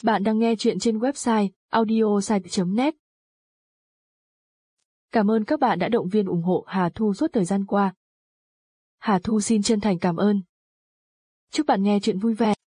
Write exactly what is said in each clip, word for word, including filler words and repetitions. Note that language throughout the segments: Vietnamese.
Bạn đang nghe chuyện trên website audiosite chấm net. Cảm ơn các bạn đã động viên ủng hộ Hà Thu suốt thời gian qua. Hà Thu xin chân thành cảm ơn. Chúc bạn nghe chuyện vui vẻ.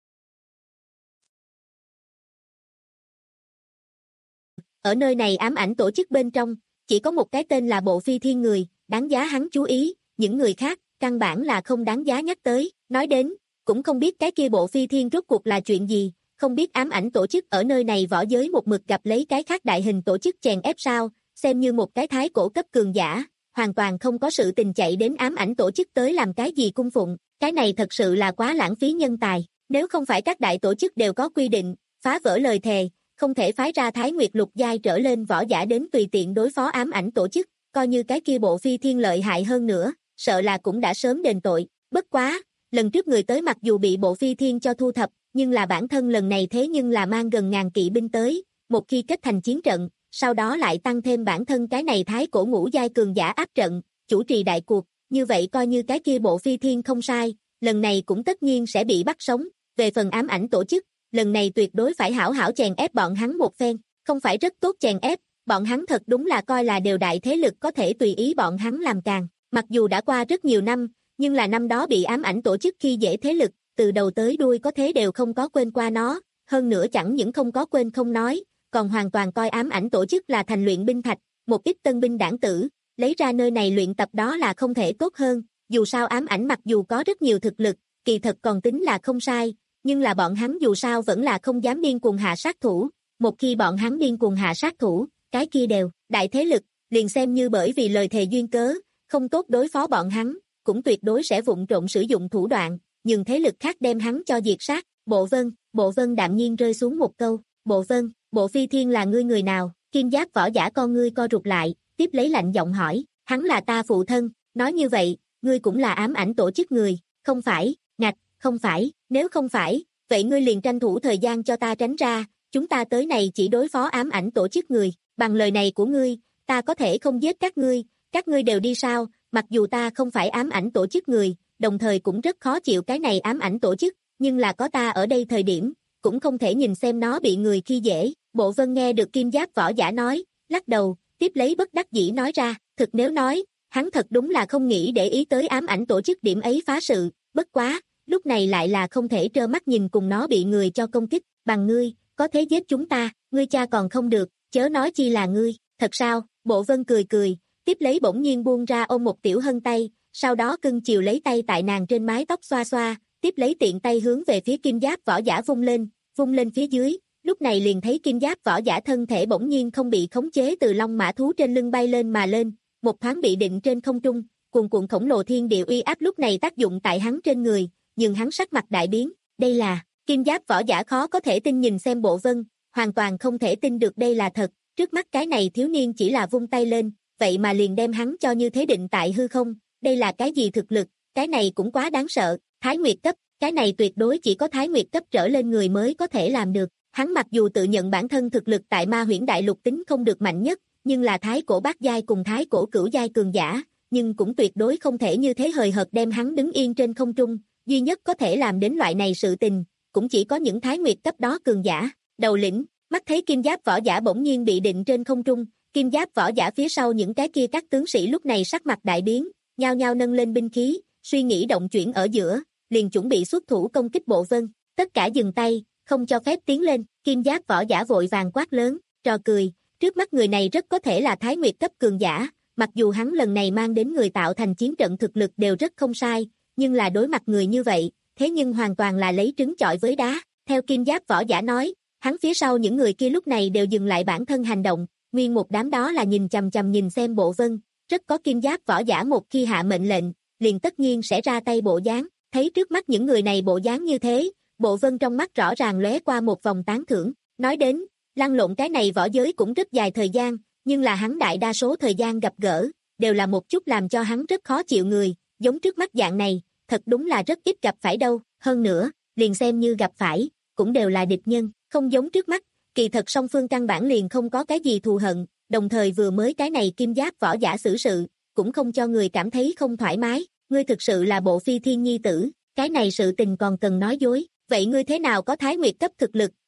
Ở nơi này ám ảnh tổ chức bên trong, chỉ có một cái tên là Bộ Phi Thiên người, đáng giá hắn chú ý, những người khác, căn bản là không đáng giá nhắc tới, nói đến, cũng không biết cái kia Bộ Phi Thiên rốt cuộc là chuyện gì, không biết ám ảnh tổ chức ở nơi này võ giới một mực gặp lấy cái khác đại hình tổ chức chèn ép sao, xem như một cái thái cổ cấp cường giả, hoàn toàn không có sự tình chạy đến ám ảnh tổ chức tới làm cái gì cung phụng, cái này thật sự là quá lãng phí nhân tài, nếu không phải các đại tổ chức đều có quy định, phá vỡ lời thề, không thể phái ra Thái Nguyệt lục giai trở lên võ giả đến tùy tiện đối phó ám ảnh tổ chức, coi như cái kia Bộ Phi Thiên lợi hại hơn nữa, sợ là cũng đã sớm đền tội, bất quá, lần trước người tới mặc dù bị Bộ Phi Thiên cho thu thập, nhưng là bản thân lần này thế nhưng là mang gần ngàn kỵ binh tới, một khi kết thành chiến trận, sau đó lại tăng thêm bản thân cái này thái cổ ngũ giai cường giả áp trận, chủ trì đại cuộc, như vậy coi như cái kia Bộ Phi Thiên không sai, lần này cũng tất nhiên sẽ bị bắt sống, về phần ám ảnh tổ chức, lần này tuyệt đối phải hảo hảo chèn ép bọn hắn một phen, không phải rất tốt chèn ép, bọn hắn thật đúng là coi là đều đại thế lực có thể tùy ý bọn hắn làm càng, mặc dù đã qua rất nhiều năm, nhưng là năm đó bị ám ảnh tổ chức khi dễ thế lực, từ đầu tới đuôi có thế đều không có quên qua nó, hơn nữa chẳng những không có quên không nói, còn hoàn toàn coi ám ảnh tổ chức là thành luyện binh thạch, một ít tân binh đảng tử, lấy ra nơi này luyện tập đó là không thể tốt hơn, dù sao ám ảnh mặc dù có rất nhiều thực lực, kỳ thật còn tính là không sai, nhưng là bọn hắn dù sao vẫn là không dám điên cuồng hạ sát thủ, một khi bọn hắn điên cuồng hạ sát thủ, cái kia đều, đại thế lực, liền xem như bởi vì lời thề duyên cớ, không tốt đối phó bọn hắn, cũng tuyệt đối sẽ vụng trộm sử dụng thủ đoạn, nhưng thế lực khác đem hắn cho diệt sát, Bộ Vân, Bộ Vân đạm nhiên rơi xuống một câu, Bộ Vân, Bộ Phi Thiên là ngươi người nào, Kim Giáp võ giả con ngươi co rụt lại, tiếp lấy lạnh giọng hỏi, hắn là ta phụ thân, nói như vậy, ngươi cũng là ám ảnh tổ chức người, không phải, ngạch, không phải, nếu không phải, vậy ngươi liền tranh thủ thời gian cho ta tránh ra, chúng ta tới này chỉ đối phó ám ảnh tổ chức người, bằng lời này của ngươi, ta có thể không giết các ngươi, các ngươi đều đi sao, mặc dù ta không phải ám ảnh tổ chức người, đồng thời cũng rất khó chịu cái này ám ảnh tổ chức, nhưng là có ta ở đây thời điểm, cũng không thể nhìn xem nó bị người khi dễ, Bộ Vân nghe được Kim Giáp võ giả nói, lắc đầu, tiếp lấy bất đắc dĩ nói ra, thực nếu nói, hắn thật đúng là không nghĩ để ý tới ám ảnh tổ chức điểm ấy phá sự, bất quá, lúc này lại là không thể trơ mắt nhìn cùng nó bị người cho công kích, bằng ngươi, có thể giết chúng ta, ngươi cha còn không được, chớ nói chi là ngươi, thật sao, Bộ Vân cười cười, tiếp lấy bỗng nhiên buông ra ôm một tiểu hân tay, sau đó cưng chiều lấy tay tại nàng trên mái tóc xoa xoa, tiếp lấy tiện tay hướng về phía Kim Giáp võ giả vung lên, vung lên phía dưới, lúc này liền thấy Kim Giáp võ giả thân thể bỗng nhiên không bị khống chế từ long mã thú trên lưng bay lên mà lên, một thoáng bị định trên không trung, cuồn cuộn khổng lồ thiên địa uy áp lúc này tác dụng tại hắn trên người, nhưng hắn sắc mặt đại biến, đây là, Kim Giáp võ giả khó có thể tin nhìn xem Bộ Vân, hoàn toàn không thể tin được đây là thật, trước mắt cái này thiếu niên chỉ là vung tay lên, vậy mà liền đem hắn cho như thế định tại hư không, đây là cái gì thực lực, cái này cũng quá đáng sợ, Thái Nguyệt cấp, cái này tuyệt đối chỉ có Thái Nguyệt cấp trở lên người mới có thể làm được, hắn mặc dù tự nhận bản thân thực lực tại Ma Huyễn Đại Lục tính không được mạnh nhất, nhưng là Thái cổ bát giai cùng Thái cổ cửu giai cường giả, nhưng cũng tuyệt đối không thể như thế hời hợt đem hắn đứng yên trên không trung, duy nhất có thể làm đến loại này sự tình, cũng chỉ có những Thái Nguyệt cấp đó cường giả, đầu lĩnh, mắt thấy Kim Giáp võ giả bỗng nhiên bị định trên không trung, Kim Giáp võ giả phía sau những cái kia các tướng sĩ lúc này sắc mặt đại biến, nhao nhao nâng lên binh khí, suy nghĩ động chuyển ở giữa, liền chuẩn bị xuất thủ công kích Bộ Vân, tất cả dừng tay, không cho phép tiến lên, Kim Giáp võ giả vội vàng quát lớn, trò cười, trước mắt người này rất có thể là Thái Nguyệt cấp cường giả, mặc dù hắn lần này mang đến người tạo thành chiến trận thực lực đều rất không sai, nhưng là đối mặt người như vậy, thế nhưng hoàn toàn là lấy trứng chọi với đá, theo Kim Giáp võ giả nói, hắn phía sau những người kia lúc này đều dừng lại bản thân hành động, nguyên một đám đó là nhìn chằm chằm nhìn xem Bộ Vân, rất có Kim Giáp võ giả một khi hạ mệnh lệnh, liền tất nhiên sẽ ra tay bộ dáng, thấy trước mắt những người này bộ dáng như thế, Bộ Vân trong mắt rõ ràng lóe qua một vòng tán thưởng, nói đến, lăn lộn cái này võ giới cũng rất dài thời gian, nhưng là hắn đại đa số thời gian gặp gỡ, đều là một chút làm cho hắn rất khó chịu người, giống trước mắt dạng này, thật đúng là rất ít gặp phải đâu, hơn nữa, liền xem như gặp phải, cũng đều là địch nhân, không giống trước mắt, kỳ thật song phương căn bản liền không có cái gì thù hận, đồng thời vừa mới cái này Kim Giáp võ giả xử sự, cũng không cho người cảm thấy không thoải mái, ngươi thực sự là Bộ Phi Thiên nhi tử, cái này sự tình còn cần nói dối, vậy ngươi thế nào có Thái Nguyệt cấp thực lực,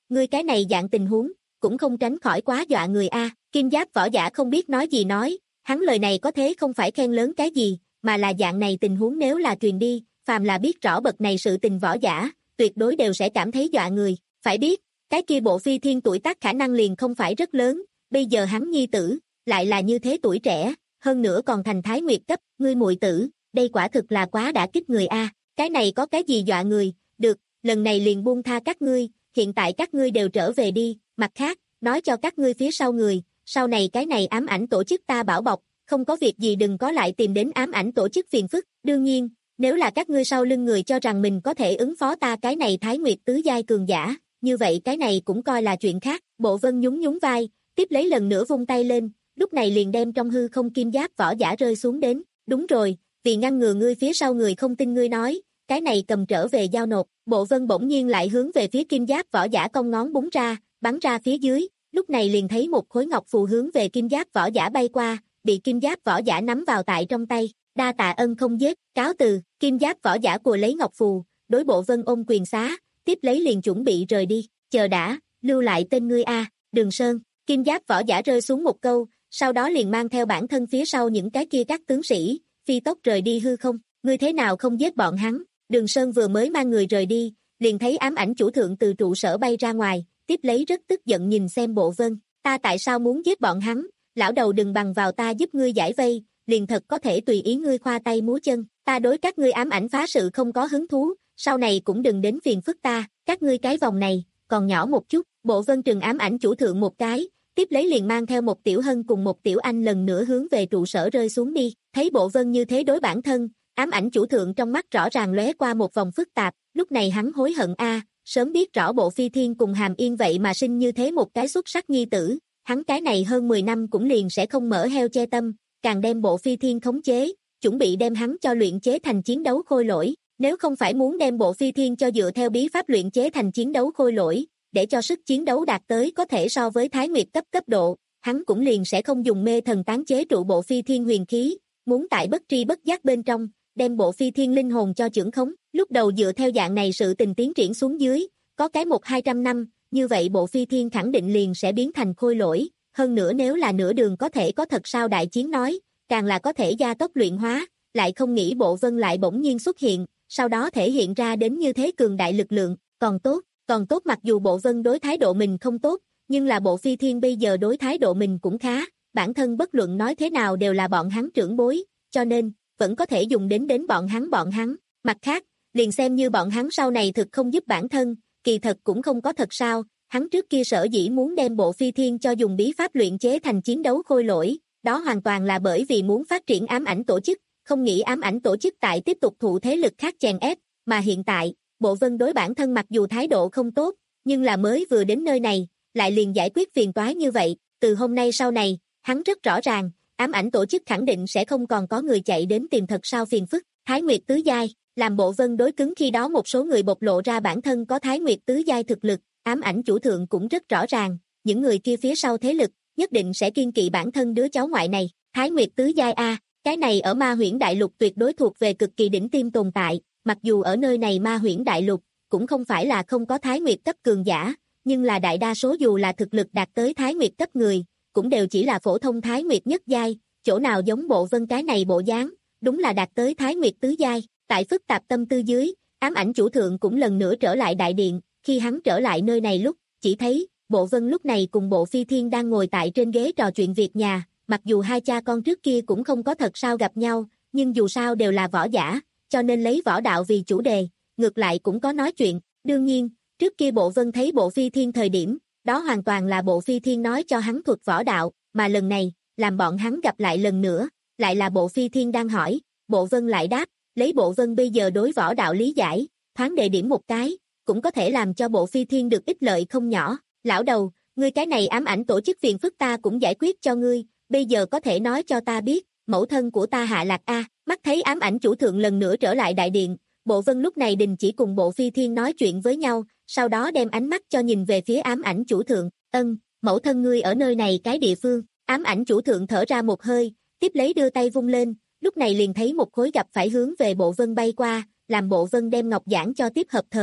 ngươi cái này dạng tình huống, cũng không tránh khỏi quá dọa người a. Kim giáp võ giả không biết nói gì nói, hắn lời này có thế không phải khen lớn cái gì, mà là dạng này tình huống nếu là truyền đi, phàm là biết rõ bậc này sự tình võ giả, tuyệt đối đều sẽ cảm thấy dọa người. Phải biết, cái kia bộ phi thiên tuổi tác khả năng liền không phải rất lớn, bây giờ hắn nhi tử, lại là như thế tuổi trẻ, hơn nữa còn thành thái nguyệt cấp, ngươi muội tử, đây quả thực là quá đã kích người a. Cái này có cái gì dọa người, được, lần này liền buông tha các ngươi, hiện tại các ngươi đều trở về đi, mặt khác, nói cho các ngươi phía sau người, sau này cái này ám ảnh tổ chức ta bảo bọc, không có việc gì đừng có lại tìm đến ám ảnh tổ chức phiền phức, đương nhiên, nếu là các ngươi sau lưng người cho rằng mình có thể ứng phó ta cái này thái nguyệt tứ giai cường giả, như vậy cái này cũng coi là chuyện khác. Bộ Vân nhún nhún vai, tiếp lấy lần nữa vung tay lên, lúc này liền đem trong hư không kim giáp võ giả rơi xuống đến, đúng rồi, vì ngăn ngừa ngươi phía sau người không tin ngươi nói, cái này cầm trở về giao nộp. Bộ Vân bỗng nhiên lại hướng về phía kim giáp võ giả cong ngón búng ra, bắn ra phía dưới, lúc này liền thấy một khối ngọc phù hướng về kim giáp võ giả bay qua, bị kim giáp võ giả nắm vào tại trong tay, đa tạ ân không giết, cáo từ. Kim giáp võ giả của lấy ngọc phù, đối Bộ Vân ôm quyền xá, tiếp lấy liền chuẩn bị rời đi, chờ đã, lưu lại tên ngươi a, Đường Sơn. Kim giáp võ giả rơi xuống một câu, sau đó liền mang theo bản thân phía sau những cái kia các tướng sĩ, phi tốc rời đi hư không. Ngươi thế nào không giết bọn hắn? Đường Sơn vừa mới mang người rời đi, liền thấy ám ảnh chủ thượng từ trụ sở bay ra ngoài, tiếp lấy rất tức giận nhìn xem Bộ Vân, ta tại sao muốn giết bọn hắn, lão đầu đừng bằng vào ta giúp ngươi giải vây, liền thật có thể tùy ý ngươi khoa tay múa chân, ta đối các ngươi ám ảnh phá sự không có hứng thú, sau này cũng đừng đến phiền phức ta, các ngươi cái vòng này, còn nhỏ một chút. Bộ Vân trừng ám ảnh chủ thượng một cái, tiếp lấy liền mang theo một tiểu hân cùng một tiểu anh lần nữa hướng về trụ sở rơi xuống đi, thấy Bộ Vân như thế đối bản thân, ám ảnh chủ thượng trong mắt rõ ràng lóe qua một vòng phức tạp, lúc này hắn hối hận a, sớm biết rõ Bộ Phi Thiên cùng Hàm Yên vậy mà sinh như thế một cái xuất sắc nhi tử, hắn cái này hơn mười năm cũng liền sẽ không mở heo che tâm, càng đem Bộ Phi Thiên khống chế, chuẩn bị đem hắn cho luyện chế thành chiến đấu khôi lỗi, nếu không phải muốn đem Bộ Phi Thiên cho dựa theo bí pháp luyện chế thành chiến đấu khôi lỗi, để cho sức chiến đấu đạt tới có thể so với Thái Nguyệt cấp cấp độ, hắn cũng liền sẽ không dùng mê thần tán chế trụ Bộ Phi Thiên huyền khí, muốn tại bất tri bất giác bên trong, đem Bộ Phi Thiên linh hồn cho chưởng khống. Lúc đầu dựa theo dạng này sự tình tiến triển xuống dưới, có cái một hai trăm năm, như vậy Bộ Phi Thiên khẳng định liền sẽ biến thành khôi lỗi, hơn nữa nếu là nửa đường có thể có thật sao đại chiến nói, càng là có thể gia tốc luyện hóa, lại không nghĩ Bộ Vân lại bỗng nhiên xuất hiện, sau đó thể hiện ra đến như thế cường đại lực lượng, còn tốt, còn tốt mặc dù Bộ Vân đối thái độ mình không tốt, nhưng là Bộ Phi Thiên bây giờ đối thái độ mình cũng khá, bản thân bất luận nói thế nào đều là bọn hắn trưởng bối, cho nên, vẫn có thể dùng đến đến bọn hắn bọn hắn, mặt khác, liền xem như bọn hắn sau này thực không giúp bản thân, kỳ thật cũng không có thật sao, hắn trước kia sở dĩ muốn đem Bộ Phi Thiên cho dùng bí pháp luyện chế thành chiến đấu khôi lỗi, đó hoàn toàn là bởi vì muốn phát triển ám ảnh tổ chức, không nghĩ ám ảnh tổ chức tại tiếp tục thụ thế lực khác chèn ép, mà hiện tại, Bộ Vân đối bản thân mặc dù thái độ không tốt, nhưng là mới vừa đến nơi này, lại liền giải quyết phiền toái như vậy, từ hôm nay sau này, hắn rất rõ ràng, ám ảnh tổ chức khẳng định sẽ không còn có người chạy đến tìm thật sao phiền phức. Thái Nguyệt tứ giai, làm Bộ Vân đối cứng khi đó một số người bộc lộ ra bản thân có Thái Nguyệt tứ giai thực lực, ám ảnh chủ thượng cũng rất rõ ràng, những người kia phía sau thế lực, nhất định sẽ kiên kỵ bản thân đứa cháu ngoại này. Thái Nguyệt tứ giai a, cái này ở Ma Huyễn Đại Lục tuyệt đối thuộc về cực kỳ đỉnh tiêm tồn tại, mặc dù ở nơi này Ma Huyễn Đại Lục cũng không phải là không có Thái Nguyệt cấp cường giả, nhưng là đại đa số dù là thực lực đạt tới Thái Nguyệt cấp người, cũng đều chỉ là phổ thông Thái Nguyệt nhất giai, chỗ nào giống Bộ Vân cái này bộ dáng, đúng là đạt tới Thái Nguyệt tứ giai. Tại phức tạp tâm tư dưới, ám ảnh chủ thượng cũng lần nữa trở lại đại điện, khi hắn trở lại nơi này lúc, chỉ thấy, Bộ Vân lúc này cùng Bộ Phi Thiên đang ngồi tại trên ghế trò chuyện việc nhà, mặc dù hai cha con trước kia cũng không có thật sao gặp nhau, nhưng dù sao đều là võ giả, cho nên lấy võ đạo vì chủ đề, ngược lại cũng có nói chuyện, đương nhiên, trước kia Bộ Vân thấy Bộ Phi Thiên thời điểm, đó hoàn toàn là Bộ Phi Thiên nói cho hắn thuật võ đạo, mà lần này, làm bọn hắn gặp lại lần nữa, lại là Bộ Phi Thiên đang hỏi, Bộ Vân lại đáp, lấy Bộ Vân bây giờ đối võ đạo lý giải, thoáng đề điểm một cái, cũng có thể làm cho Bộ Phi Thiên được ích lợi không nhỏ. Lão đầu, ngươi cái này ám ảnh tổ chức phiền phức ta cũng giải quyết cho ngươi, bây giờ có thể nói cho ta biết, mẫu thân của ta hạ lạc a. Mắt thấy ám ảnh chủ thượng lần nữa trở lại đại điện, Bộ Vân lúc này đình chỉ cùng Bộ Phi Thiên nói chuyện với nhau, sau đó đem ánh mắt cho nhìn về phía ám ảnh chủ thượng, ân, mẫu thân ngươi ở nơi này cái địa phương. Ám ảnh chủ thượng thở ra một hơi, tiếp lấy đưa tay vung lên, lúc này liền thấy một khối gặp phải hướng về Bộ Vân bay qua, làm Bộ Vân đem ngọc giản cho tiếp hợp thời,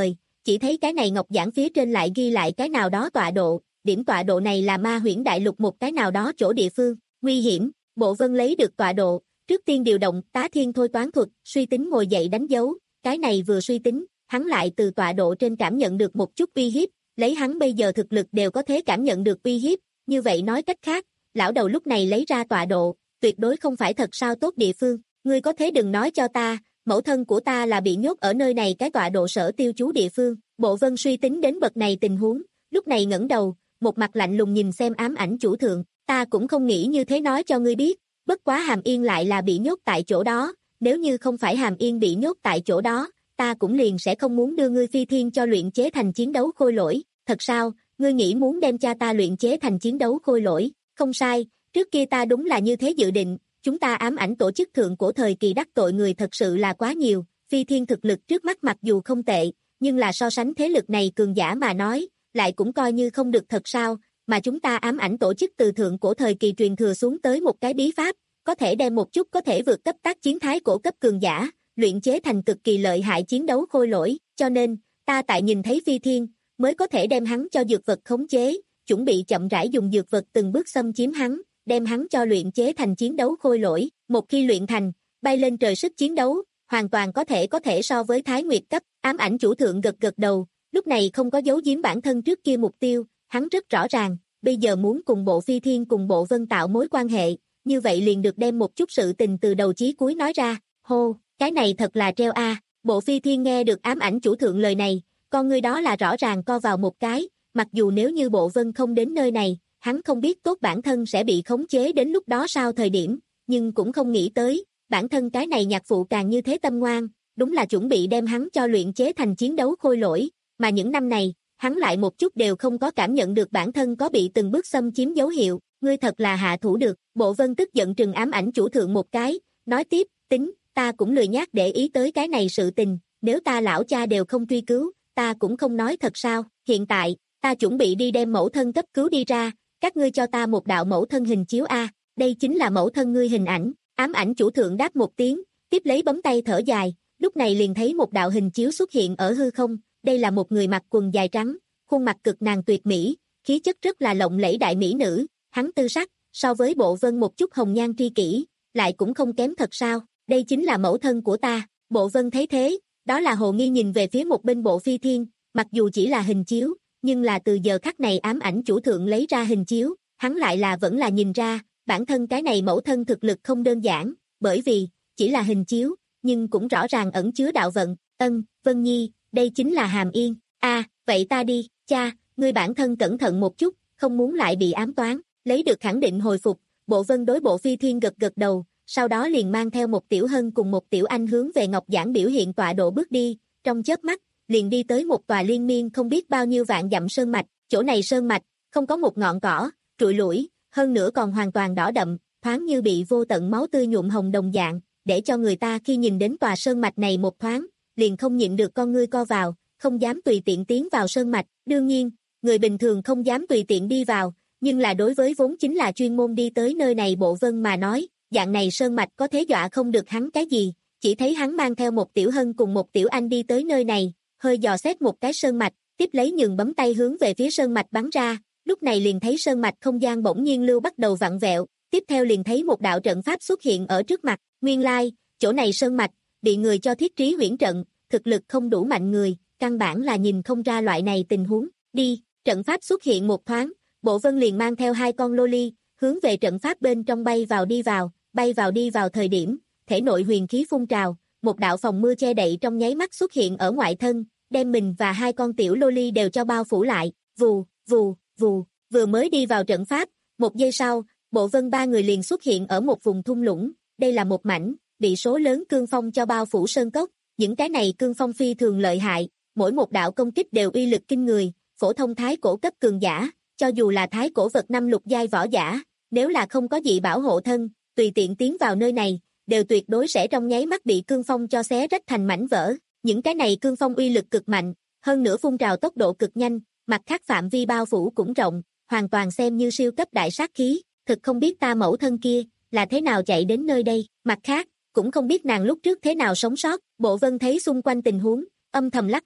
chỉ thấy cái này ngọc giản phía trên lại ghi lại cái nào đó tọa độ, điểm tọa độ này là Ma Huyễn Đại Lục một cái nào đó chỗ địa phương, nguy hiểm, Bộ Vân lấy được tọa độ, trước tiên điều động Tá Thiên thôi toán thuật, suy tính ngồi dậy đánh dấu, cái này vừa suy tính, hắn lại từ tọa độ trên cảm nhận được một chút uy hiếp, lấy hắn bây giờ thực lực đều có thể cảm nhận được uy hiếp, như vậy nói cách khác, lão đầu lúc này lấy ra tọa độ, tuyệt đối không phải thật sao tốt địa phương, ngươi có thế đừng nói cho ta, mẫu thân của ta là bị nhốt ở nơi này cái tọa độ sở tiêu trú địa phương, Bộ Vân suy tính đến bậc này tình huống, lúc này ngẩng đầu, một mặt lạnh lùng nhìn xem ám ảnh chủ thượng, ta cũng không nghĩ như thế nói cho ngươi biết, bất quá Hàm Yên lại là bị nhốt tại chỗ đó, nếu như không phải Hàm Yên bị nhốt tại chỗ đó, ta cũng liền sẽ không muốn đưa ngươi phi thiên cho luyện chế thành chiến đấu khôi lỗi, thật sao, ngươi nghĩ muốn đem cha ta luyện chế thành chiến đấu khôi lỗi, không sai, trước kia ta đúng là như thế dự định, chúng ta ám ảnh tổ chức thượng cổ thời kỳ đắc tội người thật sự là quá nhiều, phi thiên thực lực trước mắt mặc dù không tệ, nhưng là so sánh thế lực này cường giả mà nói, lại cũng coi như không được thật sao, mà chúng ta ám ảnh tổ chức từ thượng cổ thời kỳ truyền thừa xuống tới một cái bí pháp, có thể đem một chút có thể vượt cấp tác chiến thái cổ cấp cường giả, luyện chế thành cực kỳ lợi hại chiến đấu khôi lỗi, cho nên, ta tại nhìn thấy phi thiên, mới có thể đem hắn cho dược vật khống chế, chuẩn bị chậm rãi dùng dược vật từng bước xâm chiếm hắn, đem hắn cho luyện chế thành chiến đấu khôi lỗi, một khi luyện thành, bay lên trời sức chiến đấu, hoàn toàn có thể có thể so với Thái Nguyệt cấp, ám ảnh chủ thượng gật gật đầu, lúc này không có giấu giếm bản thân trước kia mục tiêu, hắn rất rõ ràng, bây giờ muốn cùng bộ phi thiên cùng bộ vân tạo mối quan hệ, như vậy liền được đem một chút sự tình từ đầu chí cuối nói ra, hô, cái này thật là treo a. Bộ phi thiên nghe được ám ảnh chủ thượng lời này, con người đó là rõ ràng co vào một cái, mặc dù nếu như bộ vân không đến nơi này, hắn không biết tốt bản thân sẽ bị khống chế đến lúc đó sao thời điểm, nhưng cũng không nghĩ tới, bản thân cái này nhạc phụ càng như thế tâm ngoan, đúng là chuẩn bị đem hắn cho luyện chế thành chiến đấu khôi lỗi, mà những năm này, hắn lại một chút đều không có cảm nhận được bản thân có bị từng bước xâm chiếm dấu hiệu, ngươi thật là hạ thủ được, bộ vân tức giận trừng ám ảnh chủ thượng một cái, nói tiếp, tính, ta cũng lười nhác để ý tới cái này sự tình, nếu ta lão cha đều không truy cứu, ta cũng không nói thật sao, hiện tại, ta chuẩn bị đi đem mẫu thân cấp cứu đi ra, các ngươi cho ta một đạo mẫu thân hình chiếu A, đây chính là mẫu thân ngươi hình ảnh, ám ảnh chủ thượng đáp một tiếng, tiếp lấy bấm tay thở dài, lúc này liền thấy một đạo hình chiếu xuất hiện ở hư không, đây là một người mặc quần dài trắng, khuôn mặt cực nàng tuyệt mỹ, khí chất rất là lộng lẫy đại mỹ nữ, hắn tư sắc, so với bộ vân một chút hồng nhan tri kỷ, lại cũng không kém thật sao, đây chính là mẫu thân của ta, bộ vân thấy thế, đó là hồ nghi nhìn về phía một bên bộ phi thiên, mặc dù chỉ là hình chiếu, nhưng là từ giờ khắc này ám ảnh chủ thượng lấy ra hình chiếu, hắn lại là vẫn là nhìn ra, bản thân cái này mẫu thân thực lực không đơn giản, bởi vì, chỉ là hình chiếu, nhưng cũng rõ ràng ẩn chứa đạo vận, ân, Vân Nhi, đây chính là Hàm Yên, a, à, vậy ta đi, cha, ngươi bản thân cẩn thận một chút, không muốn lại bị ám toán, lấy được khẳng định hồi phục, bộ vân đối bộ phi thiên gật gật đầu, sau đó liền mang theo một tiểu hân cùng một tiểu anh hướng về Ngọc Giảng biểu hiện tọa độ bước đi, trong chớp mắt, liền đi tới một tòa liên miên không biết bao nhiêu vạn dặm sơn mạch, chỗ này sơn mạch, không có một ngọn cỏ, trụi lủi, hơn nữa còn hoàn toàn đỏ đậm, thoáng như bị vô tận máu tươi nhuộm hồng đồng dạng, để cho người ta khi nhìn đến tòa sơn mạch này một thoáng, liền không nhịn được con ngươi co vào, không dám tùy tiện tiến vào sơn mạch, đương nhiên, người bình thường không dám tùy tiện đi vào, nhưng là đối với vốn chính là chuyên môn đi tới nơi này bộ vân mà nói, dạng này sơn mạch có thế dọa không được hắn cái gì, chỉ thấy hắn mang theo một tiểu hân cùng một tiểu anh đi tới nơi này, hơi dò xét một cái sơn mạch, tiếp lấy nhường bấm tay hướng về phía sơn mạch bắn ra, lúc này liền thấy sơn mạch không gian bỗng nhiên lưu bắt đầu vặn vẹo, tiếp theo liền thấy một đạo trận pháp xuất hiện ở trước mặt, nguyên lai, chỗ này sơn mạch, bị người cho thiết trí huyễn trận, thực lực không đủ mạnh người, căn bản là nhìn không ra loại này tình huống, đi, trận pháp xuất hiện một thoáng, bộ vân liền mang theo hai con loli, hướng về trận pháp bên trong bay vào đi vào, bay vào đi vào thời điểm, thể nội huyền khí phun trào, một đạo phòng mưa che đậy trong nháy mắt xuất hiện ở ngoại thân, đem mình và hai con tiểu loli đều cho bao phủ lại, vù, vù, vù, vừa mới đi vào trận pháp, một giây sau, bộ vân ba người liền xuất hiện ở một vùng thung lũng, đây là một mảnh, bị số lớn cương phong cho bao phủ sơn cốc, những cái này cương phong phi thường lợi hại, mỗi một đạo công kích đều uy lực kinh người, phổ thông thái cổ cấp cường giả, cho dù là thái cổ vật năm lục giai võ giả, nếu là không có gì bảo hộ thân, tùy tiện tiến vào nơi này, đều tuyệt đối sẽ trong nháy mắt bị cương phong cho xé rách thành mảnh vỡ, những cái này cương phong uy lực cực mạnh, hơn nữa phun trào tốc độ cực nhanh, mặt khác phạm vi bao phủ cũng rộng, hoàn toàn xem như siêu cấp đại sát khí, thực không biết ta mẫu thân kia, là thế nào chạy đến nơi đây, mặt khác, cũng không biết nàng lúc trước thế nào sống sót, bộ vân thấy xung quanh tình huống, âm thầm lắc đầu,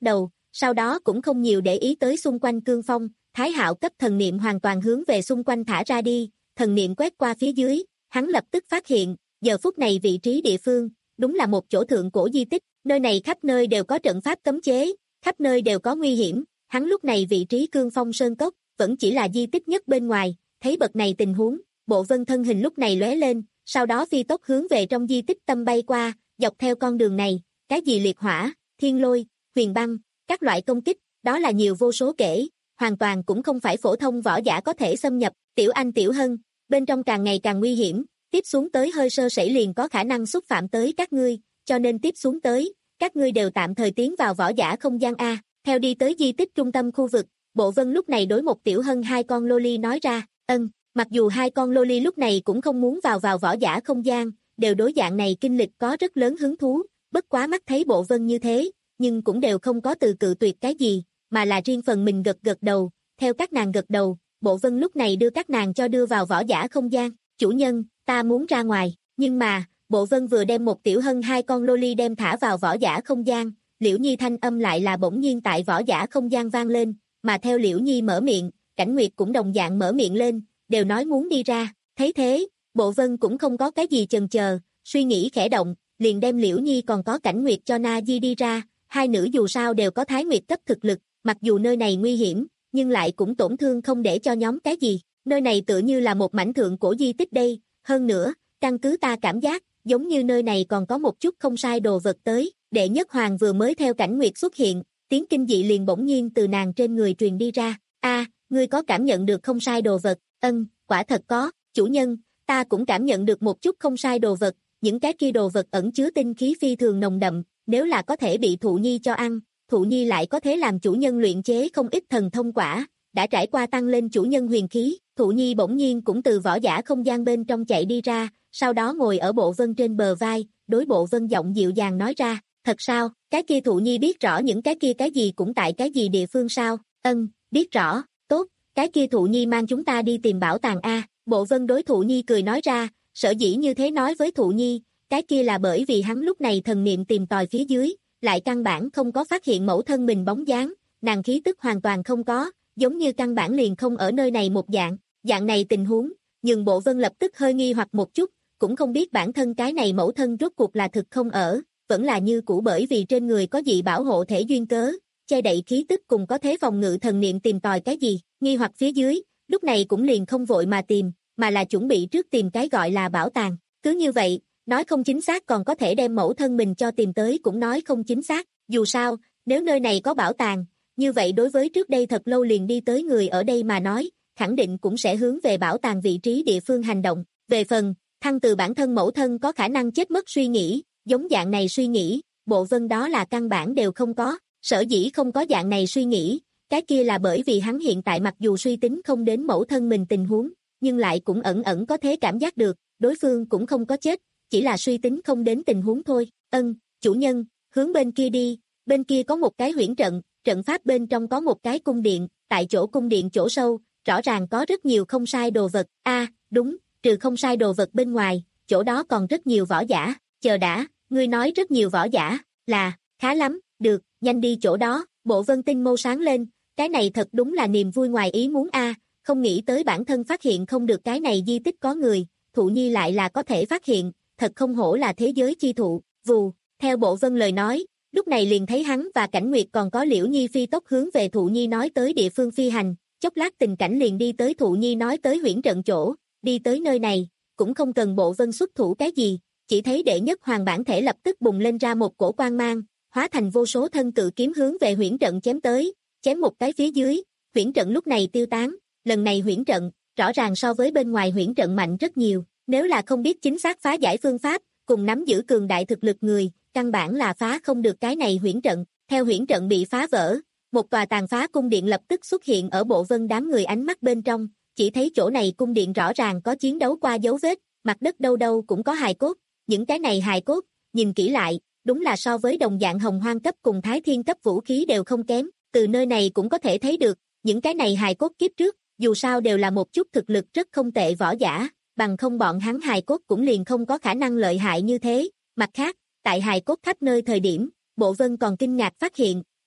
sau đó cũng không nhiều để ý tới xung quanh cương phong, Thái Hạo cấp thần niệm hoàn toàn hướng về xung quanh thả ra đi, thần niệm quét qua phía dưới, hắn lập tức phát hiện, giờ phút này vị trí địa phương, đúng là một chỗ thượng cổ di tích, nơi này khắp nơi đều có trận pháp cấm chế, khắp nơi đều có nguy hiểm, hắn lúc này vị trí cương phong sơn cốc, vẫn chỉ là di tích nhất bên ngoài, thấy bậc này tình huống, Bộ Vân thân hình lúc này lóe lên, sau đó phi tốc hướng về trong di tích tâm bay qua, dọc theo con đường này, cái gì liệt hỏa, thiên lôi, huyền băng, các loại công kích, đó là nhiều vô số kể, hoàn toàn cũng không phải phổ thông võ giả có thể xâm nhập, Tiểu Anh Tiểu Hân, bên trong càng ngày càng nguy hiểm, tiếp xuống tới hơi sơ sẩy liền có khả năng xúc phạm tới các ngươi, cho nên tiếp xuống tới, các ngươi đều tạm thời tiến vào võ giả không gian A, theo đi tới di tích trung tâm khu vực, Bộ Vân lúc này đối một Tiểu Hân hai con loli nói ra, ân, mặc dù hai con loli lúc này cũng không muốn vào vào võ giả không gian, đều đối dạng này kinh lịch có rất lớn hứng thú, bất quá mắt thấy Bộ Vân như thế, nhưng cũng đều không có từ cự tuyệt cái gì, mà là riêng phần mình gật gật đầu, theo các nàng gật đầu, Bộ Vân lúc này đưa các nàng cho đưa vào võ giả không gian, chủ nhân, ta muốn ra ngoài, nhưng mà, Bộ Vân vừa đem một Tiểu Hân hai con loli đem thả vào võ giả không gian, Liễu Nhi thanh âm lại là bỗng nhiên tại võ giả không gian vang lên, mà theo Liễu Nhi mở miệng, Cảnh Nguyệt cũng đồng dạng mở miệng lên, đều nói muốn đi ra, thấy thế, Bộ Vân cũng không có cái gì chần chờ, suy nghĩ khẽ động, liền đem Liễu Nhi còn có Cảnh Nguyệt cho Na Di đi ra, hai nữ dù sao đều có Thái Nguyệt cấp thực lực, mặc dù nơi này nguy hiểm, nhưng lại cũng tổn thương không để cho nhóm cái gì, nơi này tựa như là một mảnh thượng cổ di tích đây, hơn nữa, căn cứ ta cảm giác, giống như nơi này còn có một chút không sai đồ vật tới, Đệ Nhất Hoàng vừa mới theo Cảnh Nguyệt xuất hiện, tiếng kinh dị liền bỗng nhiên từ nàng trên người truyền đi ra, a, ngươi có cảm nhận được không sai đồ vật, ân, quả thật có, chủ nhân, ta cũng cảm nhận được một chút không sai đồ vật, những cái kia đồ vật ẩn chứa tinh khí phi thường nồng đậm, nếu là có thể bị Thụ Nhi cho ăn, Thụ Nhi lại có thể làm chủ nhân luyện chế không ít thần thông quả, đã trải qua tăng lên chủ nhân huyền khí, Thụ Nhi bỗng nhiên cũng từ võ giả không gian bên trong chạy đi ra, sau đó ngồi ở Bộ Vân trên bờ vai, đối Bộ Vân giọng dịu dàng nói ra, thật sao, cái kia Thụ Nhi biết rõ những cái kia cái gì cũng tại cái gì địa phương sao, ân, biết rõ, tốt, cái kia Thụ Nhi mang chúng ta đi tìm bảo tàng A, Bộ Vân đối Thụ Nhi cười nói ra, sở dĩ như thế nói với Thụ Nhi, cái kia là bởi vì hắn lúc này thần niệm tìm tòi phía dưới, lại căn bản không có phát hiện mẫu thân mình bóng dáng, nàng khí tức hoàn toàn không có, giống như căn bản liền không ở nơi này một dạng, dạng này tình huống, nhưng Bộ Vân lập tức hơi nghi hoặc một chút, cũng không biết bản thân cái này mẫu thân rốt cuộc là thực không ở, vẫn là như cũ bởi vì trên người có dị bảo hộ thể duyên cớ, che đậy khí tức cùng có thế phòng ngự thần niệm tìm tòi cái gì, nghi hoặc phía dưới, lúc này cũng liền không vội mà tìm, mà là chuẩn bị trước tìm cái gọi là bảo tàng, cứ như vậy, nói không chính xác còn có thể đem mẫu thân mình cho tìm tới cũng nói không chính xác, dù sao, nếu nơi này có bảo tàng, như vậy đối với trước đây thật lâu liền đi tới người ở đây mà nói, khẳng định cũng sẽ hướng về bảo tàng vị trí địa phương hành động, về phần, thăng từ bản thân mẫu thân có khả năng chết mất suy nghĩ, giống dạng này suy nghĩ, Bộ Vân đó là căn bản đều không có, sở dĩ không có dạng này suy nghĩ, cái kia là bởi vì hắn hiện tại mặc dù suy tính không đến mẫu thân mình tình huống, nhưng lại cũng ẩn ẩn có thế cảm giác được, đối phương cũng không có chết, chỉ là suy tính không đến tình huống thôi, ân, chủ nhân, hướng bên kia đi, bên kia có một cái huyễn trận, trận pháp bên trong có một cái cung điện, tại chỗ cung điện chỗ sâu, rõ ràng có rất nhiều không sai đồ vật, a, đúng, trừ không sai đồ vật bên ngoài, chỗ đó còn rất nhiều võ giả, chờ đã, ngươi nói rất nhiều võ giả, là, khá lắm, được, nhanh đi chỗ đó, Bộ Vân tinh mâu sáng lên, cái này thật đúng là niềm vui ngoài ý muốn a, không nghĩ tới bản thân phát hiện không được cái này di tích có người, Thụ Nhi lại là có thể phát hiện, thật không hổ là thế giới chi thụ, vù, theo Bộ Vân lời nói, lúc này liền thấy hắn và Cảnh Nguyệt còn có Liễu Nhi phi tốc hướng về Thụ Nhi nói tới địa phương phi hành, chốc lát tình cảnh liền đi tới Thụ Nhi nói tới huyễn trận chỗ, đi tới nơi này, cũng không cần Bộ Vân xuất thủ cái gì, chỉ thấy Đệ Nhất Hoàng bản thể lập tức bùng lên ra một cổ quang mang, hóa thành vô số thân cự kiếm hướng về huyễn trận chém tới, chém một cái phía dưới, huyễn trận lúc này tiêu tán, lần này huyễn trận, rõ ràng so với bên ngoài huyễn trận mạnh rất nhiều, nếu là không biết chính xác phá giải phương pháp, cùng nắm giữ cường đại thực lực người, căn bản là phá không được cái này huyễn trận, theo huyễn trận bị phá vỡ, một tòa tàn phá cung điện lập tức xuất hiện ở Bộ Vân đám người ánh mắt bên trong, chỉ thấy chỗ này cung điện rõ ràng có chiến đấu qua dấu vết, mặt đất đâu đâu cũng có hài cốt, những cái này hài cốt, nhìn kỹ lại, đúng là so với đồng dạng hồng hoang cấp cùng thái thiên cấp vũ khí đều không kém, từ nơi này cũng có thể thấy được, những cái này hài cốt kiếp trước, dù sao đều là một chút thực lực rất không tệ võ giả, bằng không bọn hắn hài cốt cũng liền không có khả năng lợi hại như thế, mặt khác, tại hài cốt khắp nơi thời điểm, Bộ Vân còn kinh ngạc phát hiện,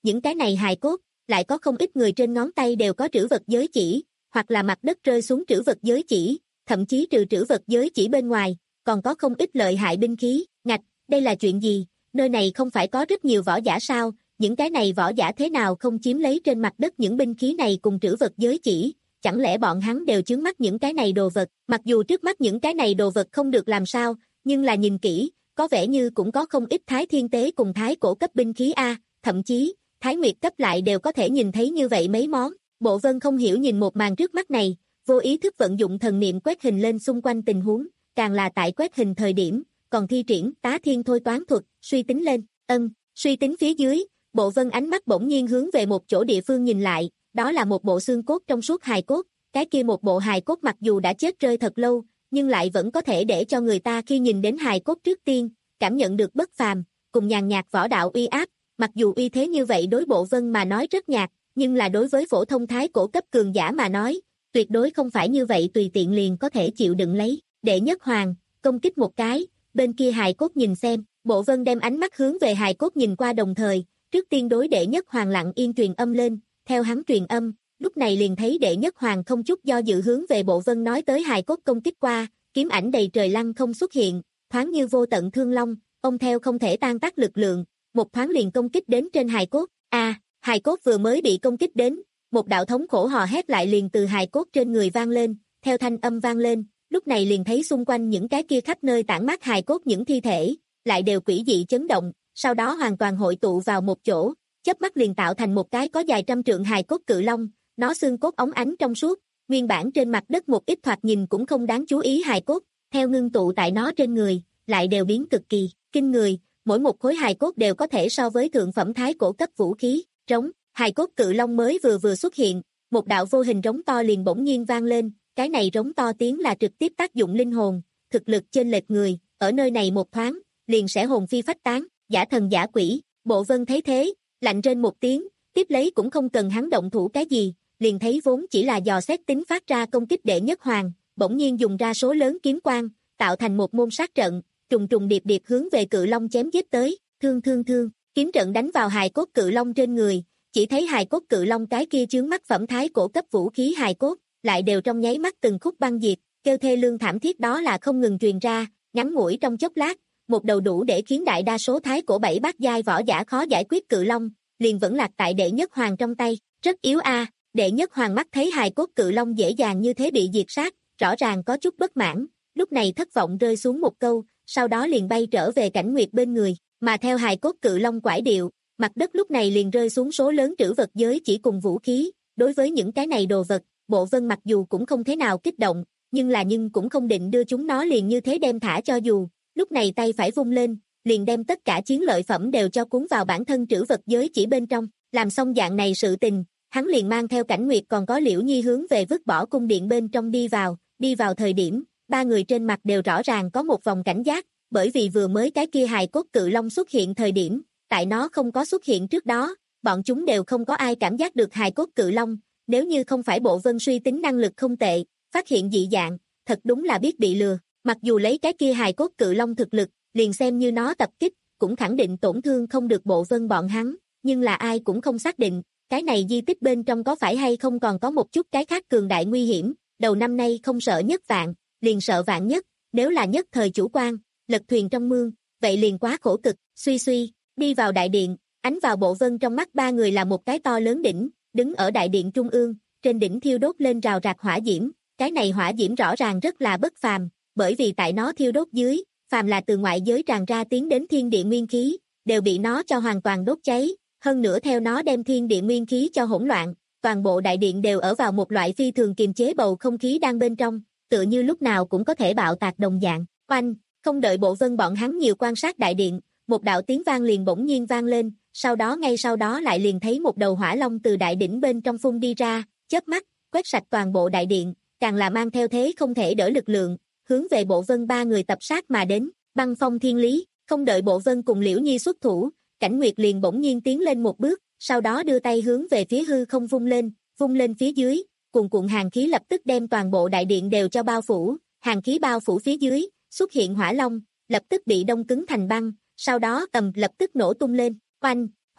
những cái này hài cốt, lại có không ít người trên ngón tay đều có trữ vật giới chỉ, hoặc là mặt đất rơi xuống trữ vật giới chỉ, thậm chí trừ trữ vật giới chỉ bên ngoài, còn có không ít lợi hại binh khí. Ngạch, đây là chuyện gì? Nơi này không phải có rất nhiều võ giả sao? Những cái này võ giả thế nào không chiếm lấy trên mặt đất những binh khí này cùng trữ vật giới chỉ? Chẳng lẽ bọn hắn đều chướng mắt những cái này đồ vật? Mặc dù trước mắt những cái này đồ vật không được làm sao, nhưng là nhìn kỹ, có vẻ như cũng có không ít thái thiên tế cùng thái cổ cấp binh khí A, thậm chí, thái nguyệt cấp lại đều có thể nhìn thấy như vậy mấy món. Bộ Vân không hiểu nhìn một màn trước mắt này, vô ý thức vận dụng thần niệm quét hình lên xung quanh tình huống, càng là tại quét hình thời điểm, còn thi triển tá thiên thôi toán thuật, suy tính lên, ân, suy tính phía dưới, Bộ Vân ánh mắt bỗng nhiên hướng về một chỗ địa phương nhìn lại, đó là một bộ xương cốt trong suốt hài cốt, cái kia một bộ hài cốt mặc dù đã chết rơi thật lâu, nhưng lại vẫn có thể để cho người ta khi nhìn đến hài cốt trước tiên, cảm nhận được bất phàm, cùng nhàn nhạt võ đạo uy áp, mặc dù uy thế như vậy đối Bộ Vân mà nói rất nhạt, nhưng là đối với phổ thông thái cổ cấp cường giả mà nói, tuyệt đối không phải như vậy tùy tiện liền có thể chịu đựng lấy. Đệ nhất hoàng, công kích một cái, bên kia hài cốt nhìn xem, Bộ Vân đem ánh mắt hướng về hài cốt nhìn qua đồng thời, trước tiên đối đệ nhất hoàng lặng yên truyền âm lên, theo hắn truyền âm, lúc này liền thấy đệ nhất hoàng không chút do dự hướng về Bộ Vân nói tới hài cốt công kích qua, kiếm ảnh đầy trời lăng không xuất hiện, thoáng như vô tận thương long, ông theo không thể tan tác lực lượng, một thoáng liền công kích đến trên hài cốt. A, à, hài cốt vừa mới bị công kích đến, một đạo thống khổ hò hét lại liền từ hài cốt trên người vang lên, theo thanh âm vang lên, lúc này liền thấy xung quanh những cái kia khắp nơi tản mát hài cốt những thi thể, lại đều quỷ dị chấn động, sau đó hoàn toàn hội tụ vào một chỗ, chớp mắt liền tạo thành một cái có dài trăm trượng hài cốt cự long, nó xương cốt óng ánh trong suốt, nguyên bản trên mặt đất một ít thoạt nhìn cũng không đáng chú ý hài cốt, theo ngưng tụ tại nó trên người, lại đều biến cực kỳ kinh người, mỗi một khối hài cốt đều có thể so với thượng phẩm thái cổ cấp vũ khí. Trống, hài cốt cự long mới vừa vừa xuất hiện, một đạo vô hình rống to liền bỗng nhiên vang lên, cái này rống to tiếng là trực tiếp tác dụng linh hồn, thực lực chênh lệch người, ở nơi này một thoáng, liền sẽ hồn phi phách tán, giả thần giả quỷ. Bộ Vân thấy thế, lạnh trên một tiếng, tiếp lấy cũng không cần hắn động thủ cái gì, liền thấy vốn chỉ là dò xét tính phát ra công kích đệ nhất hoàng, bỗng nhiên dùng ra số lớn kiếm quang, tạo thành một môn sát trận, trùng trùng điệp điệp hướng về cự long chém giết tới, thương thương thương, kiếm trận đánh vào hài cốt cự long trên người, chỉ thấy hài cốt cự long cái kia chướng mắt phẩm thái cổ cấp vũ khí hài cốt, lại đều trong nháy mắt từng khúc băng diệt, kêu thê lương thảm thiết đó là không ngừng truyền ra, ngắn ngủi trong chốc lát, một đầu đủ để khiến đại đa số thái cổ bảy bát giai võ giả khó giải quyết cự long, liền vẫn lạc tại đệ nhất hoàng trong tay, rất yếu a. À. Đệ nhất hoàng mắt thấy hài cốt cự long dễ dàng như thế bị diệt sát, rõ ràng có chút bất mãn, lúc này thất vọng rơi xuống một câu, sau đó liền bay trở về Cảnh Nguyệt bên người, mà theo hài cốt cự long quải điệu, mặt đất lúc này liền rơi xuống số lớn trữ vật giới chỉ cùng vũ khí, đối với những cái này đồ vật, Bộ Vân mặc dù cũng không thế nào kích động, nhưng là nhưng cũng không định đưa chúng nó liền như thế đem thả cho dù, lúc này tay phải vung lên, liền đem tất cả chiến lợi phẩm đều cho cuốn vào bản thân trữ vật giới chỉ bên trong, làm xong dạng này sự tình, hắn liền mang theo Cảnh Nguyệt còn có Liễu Nhi hướng về vứt bỏ cung điện bên trong đi vào, đi vào thời điểm, ba người trên mặt đều rõ ràng có một vòng cảnh giác, bởi vì vừa mới cái kia hài cốt cự long xuất hiện thời điểm, tại nó không có xuất hiện trước đó, bọn chúng đều không có ai cảm giác được hài cốt cự long, nếu như không phải Bộ Vân suy tính năng lực không tệ, phát hiện dị dạng, thật đúng là biết bị lừa, mặc dù lấy cái kia hài cốt cự long thực lực, liền xem như nó tập kích, cũng khẳng định tổn thương không được Bộ Vân bọn hắn, nhưng là ai cũng không xác định, cái này di tích bên trong có phải hay không còn có một chút cái khác cường đại nguy hiểm, đầu năm nay không sợ nhất vạn, liền sợ vạn nhất, nếu là nhất thời chủ quan, lật thuyền trong mương, vậy liền quá khổ cực, suy suy, đi vào đại điện, ánh vào Bộ Vân trong mắt ba người là một cái to lớn đỉnh, đứng ở đại điện trung ương, trên đỉnh thiêu đốt lên rào rạc hỏa diễm, cái này hỏa diễm rõ ràng rất là bất phàm, bởi vì tại nó thiêu đốt dưới, phàm là từ ngoại giới tràn ra tiến đến thiên địa nguyên khí, đều bị nó cho hoàn toàn đốt cháy, hơn nữa theo nó đem thiên địa nguyên khí cho hỗn loạn, toàn bộ đại điện đều ở vào một loại phi thường kiềm chế bầu không khí đang bên trong, tựa như lúc nào cũng có thể bạo tạc đồng dạng. Oanh, không đợi Bộ Vân bọn hắn nhiều quan sát đại điện, một đạo tiếng vang liền bỗng nhiên vang lên, sau đó ngay sau đó lại liền thấy một đầu hỏa long từ đại đỉnh bên trong phun đi ra, chớp mắt, quét sạch toàn bộ đại điện, càng là mang theo thế không thể đỡ lực lượng, hướng về Bộ Vân ba người tập sát mà đến, băng phong thiên lý, không đợi Bộ Vân cùng Liễu Nhi xuất thủ, Cảnh Nguyệt liền bỗng nhiên tiến lên một bước, sau đó đưa tay hướng về phía hư không vung lên, vung lên phía dưới, cuồn cuộn hàn khí lập tức đem toàn bộ đại điện đều cho bao phủ, hàn khí bao phủ phía dưới, xuất hiện hỏa long, lập tức bị đông cứng thành băng, sau đó ầm lập tức nổ tung lên, oanh,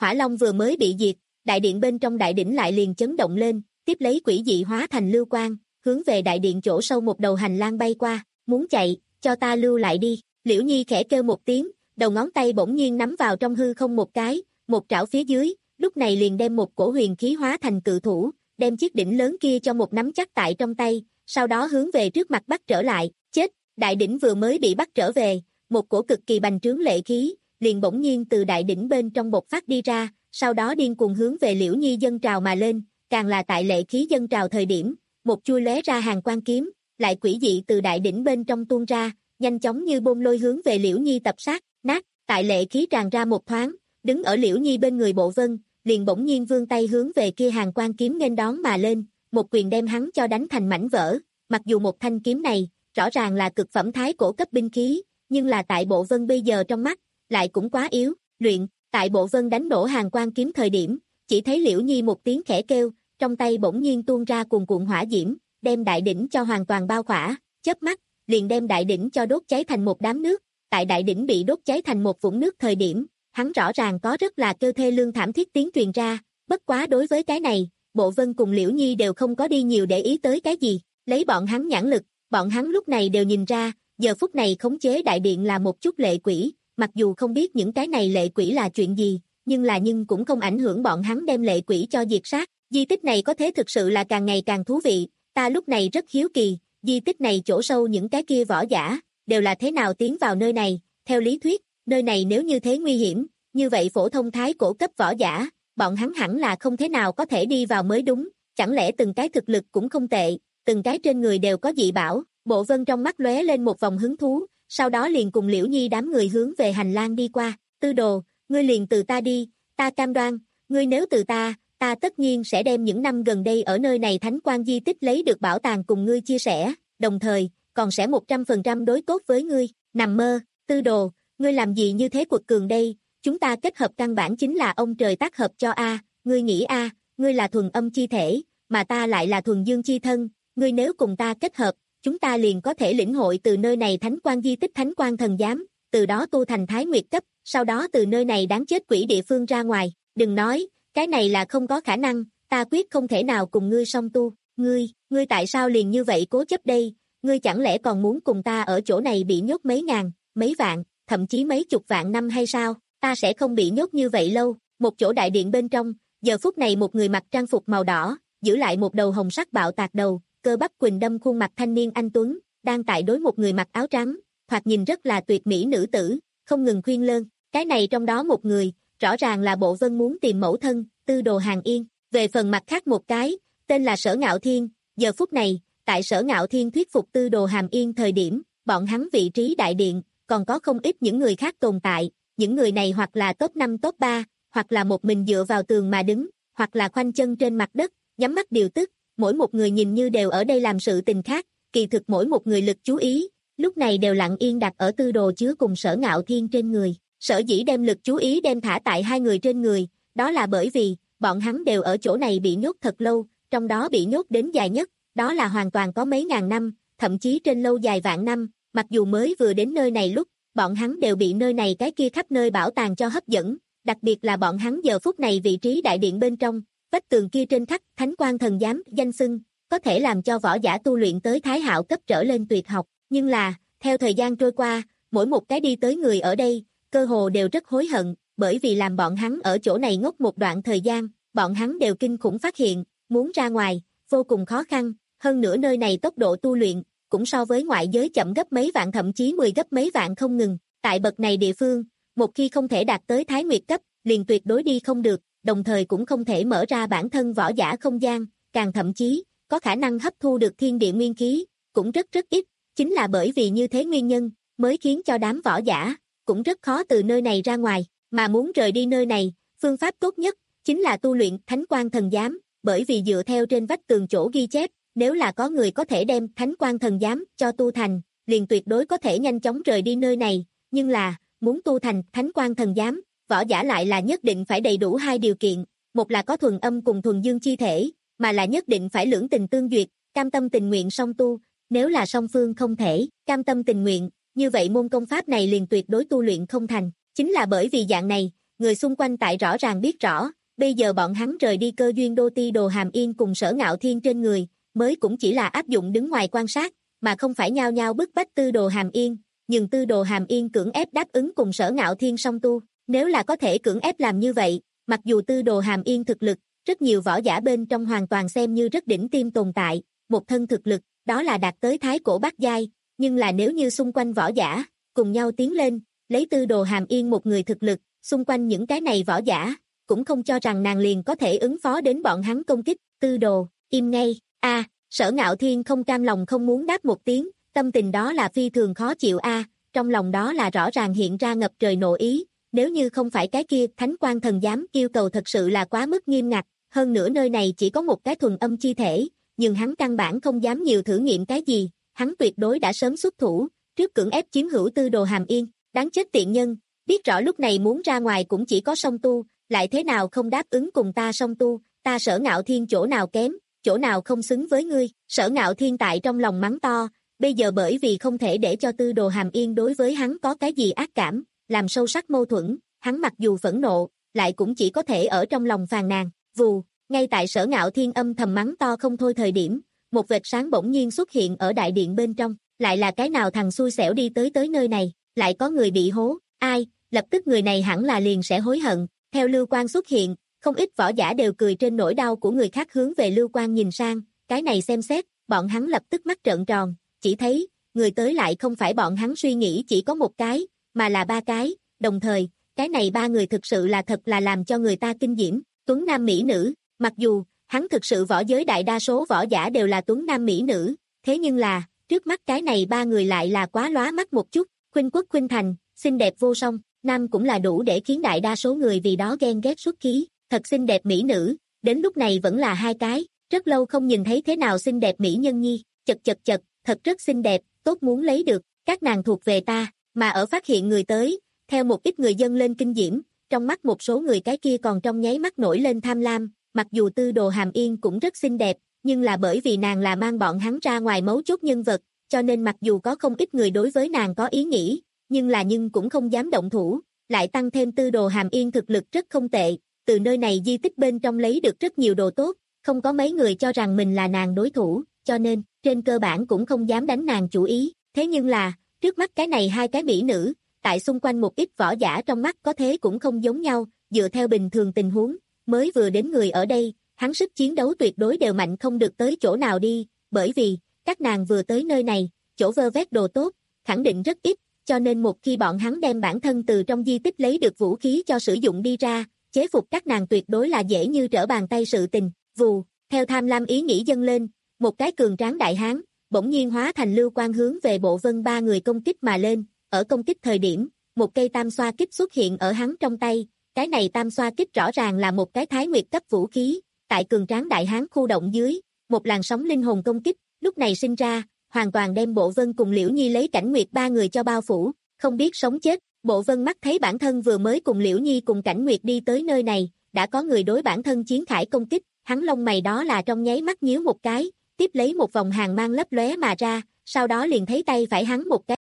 Hỏa Long vừa mới bị diệt, đại điện bên trong đại đỉnh lại liền chấn động lên, tiếp lấy quỷ dị hóa thành lưu quang, hướng về đại điện chỗ sâu một đầu hành lang bay qua, muốn chạy, cho ta lưu lại đi. Liễu Nhi khẽ kêu một tiếng, đầu ngón tay bỗng nhiên nắm vào trong hư không một cái, một trảo phía dưới, lúc này liền đem một cổ huyền khí hóa thành cự thủ, đem chiếc đỉnh lớn kia cho một nắm chắc tại trong tay, sau đó hướng về trước mặt bắt trở lại, chết, đại đỉnh vừa mới bị bắt trở về, một cổ cực kỳ bành trướng lệ khí, liền bỗng nhiên từ đại đỉnh bên trong bộc phát đi ra, sau đó điên cuồng hướng về Liễu Nhi dâng trào mà lên, càng là tại lệ khí dâng trào thời điểm, một chui lóe ra hàng quan kiếm, lại quỷ dị từ đại đỉnh bên trong tuôn ra, nhanh chóng như bom lôi hướng về Liễu Nhi tập sát, nát, tại lệ khí tràn ra một thoáng, đứng ở Liễu Nhi bên người Bộ Vân, liền bỗng nhiên vươn tay hướng về kia hàng quan kiếm nghênh đón mà lên, một quyền đem hắn cho đánh thành mảnh vỡ, mặc dù một thanh kiếm này, rõ ràng là cực phẩm thái cổ cấp binh khí, nhưng là tại Bộ Vân bây giờ trong mắt, lại cũng quá yếu, luyện, tại Bộ Vân đánh nổ hàng quan kiếm thời điểm, chỉ thấy Liễu Nhi một tiếng khẽ kêu, trong tay bỗng nhiên tuôn ra cuồn cuộn hỏa diễm, đem đại đỉnh cho hoàn toàn bao khỏa, chớp mắt, liền đem đại đỉnh cho đốt cháy thành một đám nước, tại đại đỉnh bị đốt cháy thành một vũng nước thời điểm, hắn rõ ràng có rất là kêu thê lương thảm thiết tiếng truyền ra, bất quá đối với cái này, Bộ Vân cùng Liễu Nhi đều không có đi nhiều để ý tới cái gì, lấy bọn hắn nhãn lực, bọn hắn lúc này đều nhìn ra, giờ phút này khống chế đại điện là một chút lệ quỷ, mặc dù không biết những cái này lệ quỷ là chuyện gì, nhưng là nhưng cũng không ảnh hưởng bọn hắn đem lệ quỷ cho diệt sát, di tích này có thế thực sự là càng ngày càng thú vị, ta lúc này rất hiếu kỳ, di tích này chỗ sâu những cái kia võ giả, đều là thế nào tiến vào nơi này, theo lý thuyết, nơi này nếu như thế nguy hiểm, như vậy phổ thông thái cổ cấp võ giả, bọn hắn hẳn là không thế nào có thể đi vào mới đúng, chẳng lẽ từng cái thực lực cũng không tệ, từng cái trên người đều có dị bảo, Bộ Vân trong mắt lóe lên một vòng hứng thú, sau đó liền cùng Liễu Nhi đám người hướng về hành lang đi qua, Tư Đồ, ngươi liền từ ta đi, ta cam đoan, ngươi nếu từ ta, ta tất nhiên sẽ đem những năm gần đây ở nơi này thánh quan di tích lấy được bảo tàng cùng ngươi chia sẻ, đồng thời, còn sẽ một trăm phần trăm đối tốt với ngươi, nằm mơ, Tư Đồ, ngươi làm gì như thế quật cường đây, chúng ta kết hợp căn bản chính là ông trời tác hợp cho A, ngươi nghĩ A, ngươi là thuần âm chi thể, mà ta lại là thuần dương chi thân, ngươi nếu cùng ta kết hợp, chúng ta liền có thể lĩnh hội từ nơi này thánh quan di tích thánh quan thần giám, từ đó tu thành thái nguyệt cấp, sau đó từ nơi này đáng chết quỷ địa phương ra ngoài, đừng nói, cái này là không có khả năng, ta quyết không thể nào cùng ngươi song tu, ngươi, ngươi tại sao liền như vậy cố chấp đây, ngươi chẳng lẽ còn muốn cùng ta ở chỗ này bị nhốt mấy ngàn, mấy vạn, thậm chí mấy chục vạn năm hay sao, ta sẽ không bị nhốt như vậy lâu, một chỗ đại điện bên trong, giờ phút này một người mặc trang phục màu đỏ, giữ lại một đầu hồng sắc bạo tạc đầu, cơ bắp quỳnh đâm khuôn mặt thanh niên anh tuấn, đang tại đối một người mặc áo trắng, thoạt nhìn rất là tuyệt mỹ nữ tử, không ngừng khuyên lơn, cái này trong đó một người, rõ ràng là Bộ Vân muốn tìm mẫu thân, Tư Đồ Hàng Yên, về phần mặt khác một cái, tên là Sở Ngạo Thiên, giờ phút này, tại Sở Ngạo Thiên thuyết phục Tư Đồ Hàm Yên thời điểm, bọn hắn vị trí đại điện, còn có không ít những người khác tồn tại, những người này hoặc là top năm top ba, hoặc là một mình dựa vào tường mà đứng, hoặc là khoanh chân trên mặt đất, nhắm mắt điều tức, mỗi một người nhìn như đều ở đây làm sự tình khác, kỳ thực mỗi một người lực chú ý, lúc này đều lặng yên đặt ở Tư Đồ Chứa cùng Sở Ngạo Thiên trên người, sở dĩ đem lực chú ý đem thả tại hai người trên người, đó là bởi vì, bọn hắn đều ở chỗ này bị nhốt thật lâu, trong đó bị nhốt đến dài nhất, đó là hoàn toàn có mấy ngàn năm, thậm chí trên lâu dài vạn năm, mặc dù mới vừa đến nơi này lúc, bọn hắn đều bị nơi này cái kia khắp nơi bảo tàng cho hấp dẫn, đặc biệt là bọn hắn giờ phút này vị trí đại điện bên trong, vách tường kia trên khắc thánh quan thần giám danh xưng, có thể làm cho võ giả tu luyện tới thái hạo cấp trở lên tuyệt học, nhưng là, theo thời gian trôi qua, mỗi một cái đi tới người ở đây, cơ hồ đều rất hối hận, bởi vì làm bọn hắn ở chỗ này ngốc một đoạn thời gian, bọn hắn đều kinh khủng phát hiện, muốn ra ngoài, vô cùng khó khăn, hơn nữa nơi này tốc độ tu luyện, cũng so với ngoại giới chậm gấp mấy vạn thậm chí mười gấp mấy vạn không ngừng, tại bậc này địa phương, một khi không thể đạt tới thái nguyệt cấp, liền tuyệt đối đi không được, đồng thời cũng không thể mở ra bản thân võ giả không gian, càng thậm chí, có khả năng hấp thu được thiên địa nguyên khí, cũng rất rất ít, chính là bởi vì như thế nguyên nhân, mới khiến cho đám võ giả, cũng rất khó từ nơi này ra ngoài, mà muốn rời đi nơi này, phương pháp tốt nhất, chính là tu luyện thánh quan thần giám, bởi vì dựa theo trên vách tường chỗ ghi chép, nếu là có người có thể đem thánh quan thần giám cho tu thành, liền tuyệt đối có thể nhanh chóng rời đi nơi này, nhưng là, muốn tu thành thánh quan thần giám, võ giả lại là nhất định phải đầy đủ hai điều kiện, một là có thuần âm cùng thuần dương chi thể, mà là nhất định phải lưỡng tình tương duyệt, cam tâm tình nguyện song tu, nếu là song phương không thể, cam tâm tình nguyện, như vậy môn công pháp này liền tuyệt đối tu luyện không thành, chính là bởi vì dạng này, người xung quanh tại rõ ràng biết rõ, bây giờ bọn hắn rời đi cơ duyên đô ti Đồ Hàm Yên cùng Sở Ngạo Thiên trên người, mới cũng chỉ là áp dụng đứng ngoài quan sát, mà không phải nhao nhao bức bách Tư Đồ Hàm Yên, nhưng Tư Đồ Hàm Yên cưỡng ép đáp ứng cùng Sở Ngạo Thiên song tu, nếu là có thể cưỡng ép làm như vậy, mặc dù Tư Đồ Hàm Yên thực lực, rất nhiều võ giả bên trong hoàn toàn xem như rất đỉnh tiêm tồn tại, một thân thực lực, đó là đạt tới thái cổ bát giai, nhưng là nếu như xung quanh võ giả, cùng nhau tiến lên, lấy Tư Đồ Hàm Yên một người thực lực, xung quanh những cái này võ giả, cũng không cho rằng nàng liền có thể ứng phó đến bọn hắn công kích, Tư Đồ, im ngay, a Sở Ngạo Thiên không cam lòng không muốn đáp một tiếng, tâm tình đó là phi thường khó chịu a trong lòng đó là rõ ràng hiện ra ngập trời nộ ý, nếu như không phải cái kia Thánh Quan Thần Giám yêu cầu thật sự là quá mức nghiêm ngặt, hơn nữa nơi này chỉ có một cái thuần âm chi thể, nhưng hắn căn bản không dám nhiều thử nghiệm cái gì, hắn tuyệt đối đã sớm xuất thủ, trước cưỡng ép chiếm hữu Tư Đồ Hàm Yên, đáng chết tiện nhân, biết rõ lúc này muốn ra ngoài cũng chỉ có song tu, lại thế nào không đáp ứng cùng ta song tu, ta Sở Ngạo Thiên chỗ nào kém, chỗ nào không xứng với ngươi, Sở Ngạo Thiên tại trong lòng mắng to, bây giờ bởi vì không thể để cho Tư Đồ Hàm Yên đối với hắn có cái gì ác cảm, làm sâu sắc mâu thuẫn, hắn mặc dù phẫn nộ, lại cũng chỉ có thể ở trong lòng phàn nàn, vù, ngay tại Sở Ngạo Thiên âm thầm mắng to không thôi thời điểm, một vệt sáng bỗng nhiên xuất hiện ở đại điện bên trong, lại là cái nào thằng xui xẻo đi tới tới nơi này, lại có người bị hố, ai, lập tức người này hẳn là liền sẽ hối hận, theo lưu quang xuất hiện, không ít võ giả đều cười trên nỗi đau của người khác hướng về lưu quang nhìn sang, cái này xem xét, bọn hắn lập tức mắt trợn tròn, chỉ thấy, người tới lại không phải bọn hắn suy nghĩ chỉ có một cái, mà là ba cái, đồng thời, cái này ba người thực sự là thật là làm cho người ta kinh diễm, tuấn nam mỹ nữ, mặc dù, hắn thực sự võ giới đại đa số võ giả đều là tuấn nam mỹ nữ, thế nhưng là, trước mắt cái này ba người lại là quá lóa mắt một chút, khuynh quốc khuynh thành, xinh đẹp vô song, nam cũng là đủ để khiến đại đa số người vì đó ghen ghét xuất khí, thật xinh đẹp mỹ nữ, đến lúc này vẫn là hai cái, rất lâu không nhìn thấy thế nào xinh đẹp mỹ nhân nhi, chật chật chật, thật rất xinh đẹp, tốt muốn lấy được, các nàng thuộc về ta, mà ở phát hiện người tới, theo một ít người dân lên kinh diễm, trong mắt một số người cái kia còn trong nháy mắt nổi lên tham lam, mặc dù Tư Đồ Hàm Yên cũng rất xinh đẹp, nhưng là bởi vì nàng là mang bọn hắn ra ngoài mấu chốt nhân vật, cho nên mặc dù có không ít người đối với nàng có ý nghĩ, nhưng là nhưng cũng không dám động thủ, lại tăng thêm Tư Đồ Hàm Yên thực lực rất không tệ, từ nơi này di tích bên trong lấy được rất nhiều đồ tốt, không có mấy người cho rằng mình là nàng đối thủ, cho nên, trên cơ bản cũng không dám đánh nàng chủ ý, thế nhưng là, trước mắt cái này hai cái mỹ nữ, tại xung quanh một ít võ giả trong mắt có thế cũng không giống nhau, dựa theo bình thường tình huống, mới vừa đến người ở đây, hắn sức chiến đấu tuyệt đối đều mạnh không được tới chỗ nào đi, bởi vì, các nàng vừa tới nơi này, chỗ vơ vét đồ tốt, khẳng định rất ít, cho nên một khi bọn hắn đem bản thân từ trong di tích lấy được vũ khí cho sử dụng đi ra, chế phục các nàng tuyệt đối là dễ như trở bàn tay sự tình, vù, theo tham lam ý nghĩ dâng lên, một cái cường tráng đại hán, bỗng nhiên hóa thành lưu quang hướng về Bộ Vân ba người công kích mà lên, ở công kích thời điểm, một cây tam xoa kích xuất hiện ở hắn trong tay, cái này tam xoa kích rõ ràng là một cái thái nguyệt cấp vũ khí, tại cường tráng đại hán khu động dưới, một làn sóng linh hồn công kích, lúc này sinh ra, hoàn toàn đem Bộ Vân cùng Liễu Nhi lấy Cảnh Nguyệt ba người cho bao phủ, không biết sống chết, Bộ Vân mắt thấy bản thân vừa mới cùng Liễu Nhi cùng Cảnh Nguyệt đi tới nơi này, đã có người đối bản thân chiến khải công kích, hắn lông mày đó là trong nháy mắt nhíu một cái, tiếp lấy một vòng hàng mang lấp lóe mà ra, sau đó liền thấy tay phải hắn một cái.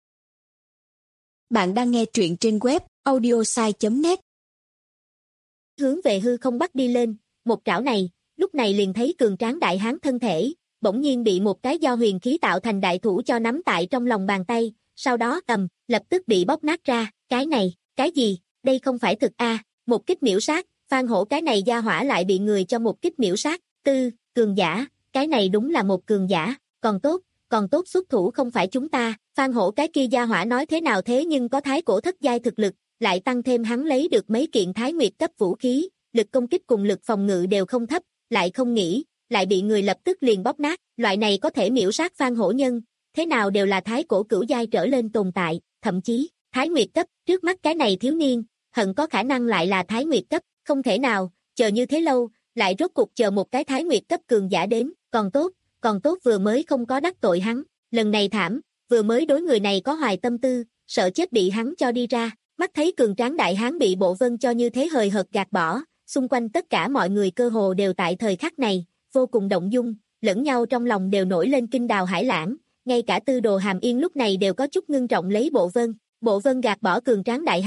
Bạn đang nghe truyện trên web audiosai chấm net. Hướng về hư không bắt đi lên, một trảo này, lúc này liền thấy cường tráng đại hán thân thể, bỗng nhiên bị một cái do huyền khí tạo thành đại thủ cho nắm tại trong lòng bàn tay, sau đó ầm, lập tức bị bóp nát ra, cái này, cái gì, đây không phải thực a, một kích miểu sát, Phan Hổ cái này gia hỏa lại bị người cho một kích miểu sát, tư, cường giả, cái này đúng là một cường giả, còn tốt, còn tốt xuất thủ không phải chúng ta, Phan Hổ cái kia gia hỏa nói thế nào thế nhưng có thái cổ thất giai thực lực, lại tăng thêm hắn lấy được mấy kiện thái nguyệt cấp vũ khí, lực công kích cùng lực phòng ngự đều không thấp, lại không nghĩ, lại bị người lập tức liền bóp nát, loại này có thể miểu sát Phan Hổ nhân, thế nào đều là thái cổ cửu giai trở lên tồn tại, thậm chí, thái nguyệt cấp, trước mắt cái này thiếu niên, hận có khả năng lại là thái nguyệt cấp, không thể nào, chờ như thế lâu, lại rốt cục chờ một cái thái nguyệt cấp cường giả đến, còn tốt, còn tốt vừa mới không có đắc tội hắn, lần này thảm, vừa mới đối người này có hoài tâm tư, sợ chết bị hắn cho đi ra, mắt thấy cường tráng đại hán bị Bộ Vân cho như thế hời hợt gạt bỏ, xung quanh tất cả mọi người cơ hồ đều tại thời khắc này, vô cùng động dung, lẫn nhau trong lòng đều nổi lên kinh đào hải lãng, ngay cả Tư Đồ Hàm Yên lúc này đều có chút ngưng trọng lấy Bộ Vân, Bộ Vân gạt bỏ cường tráng đại hán,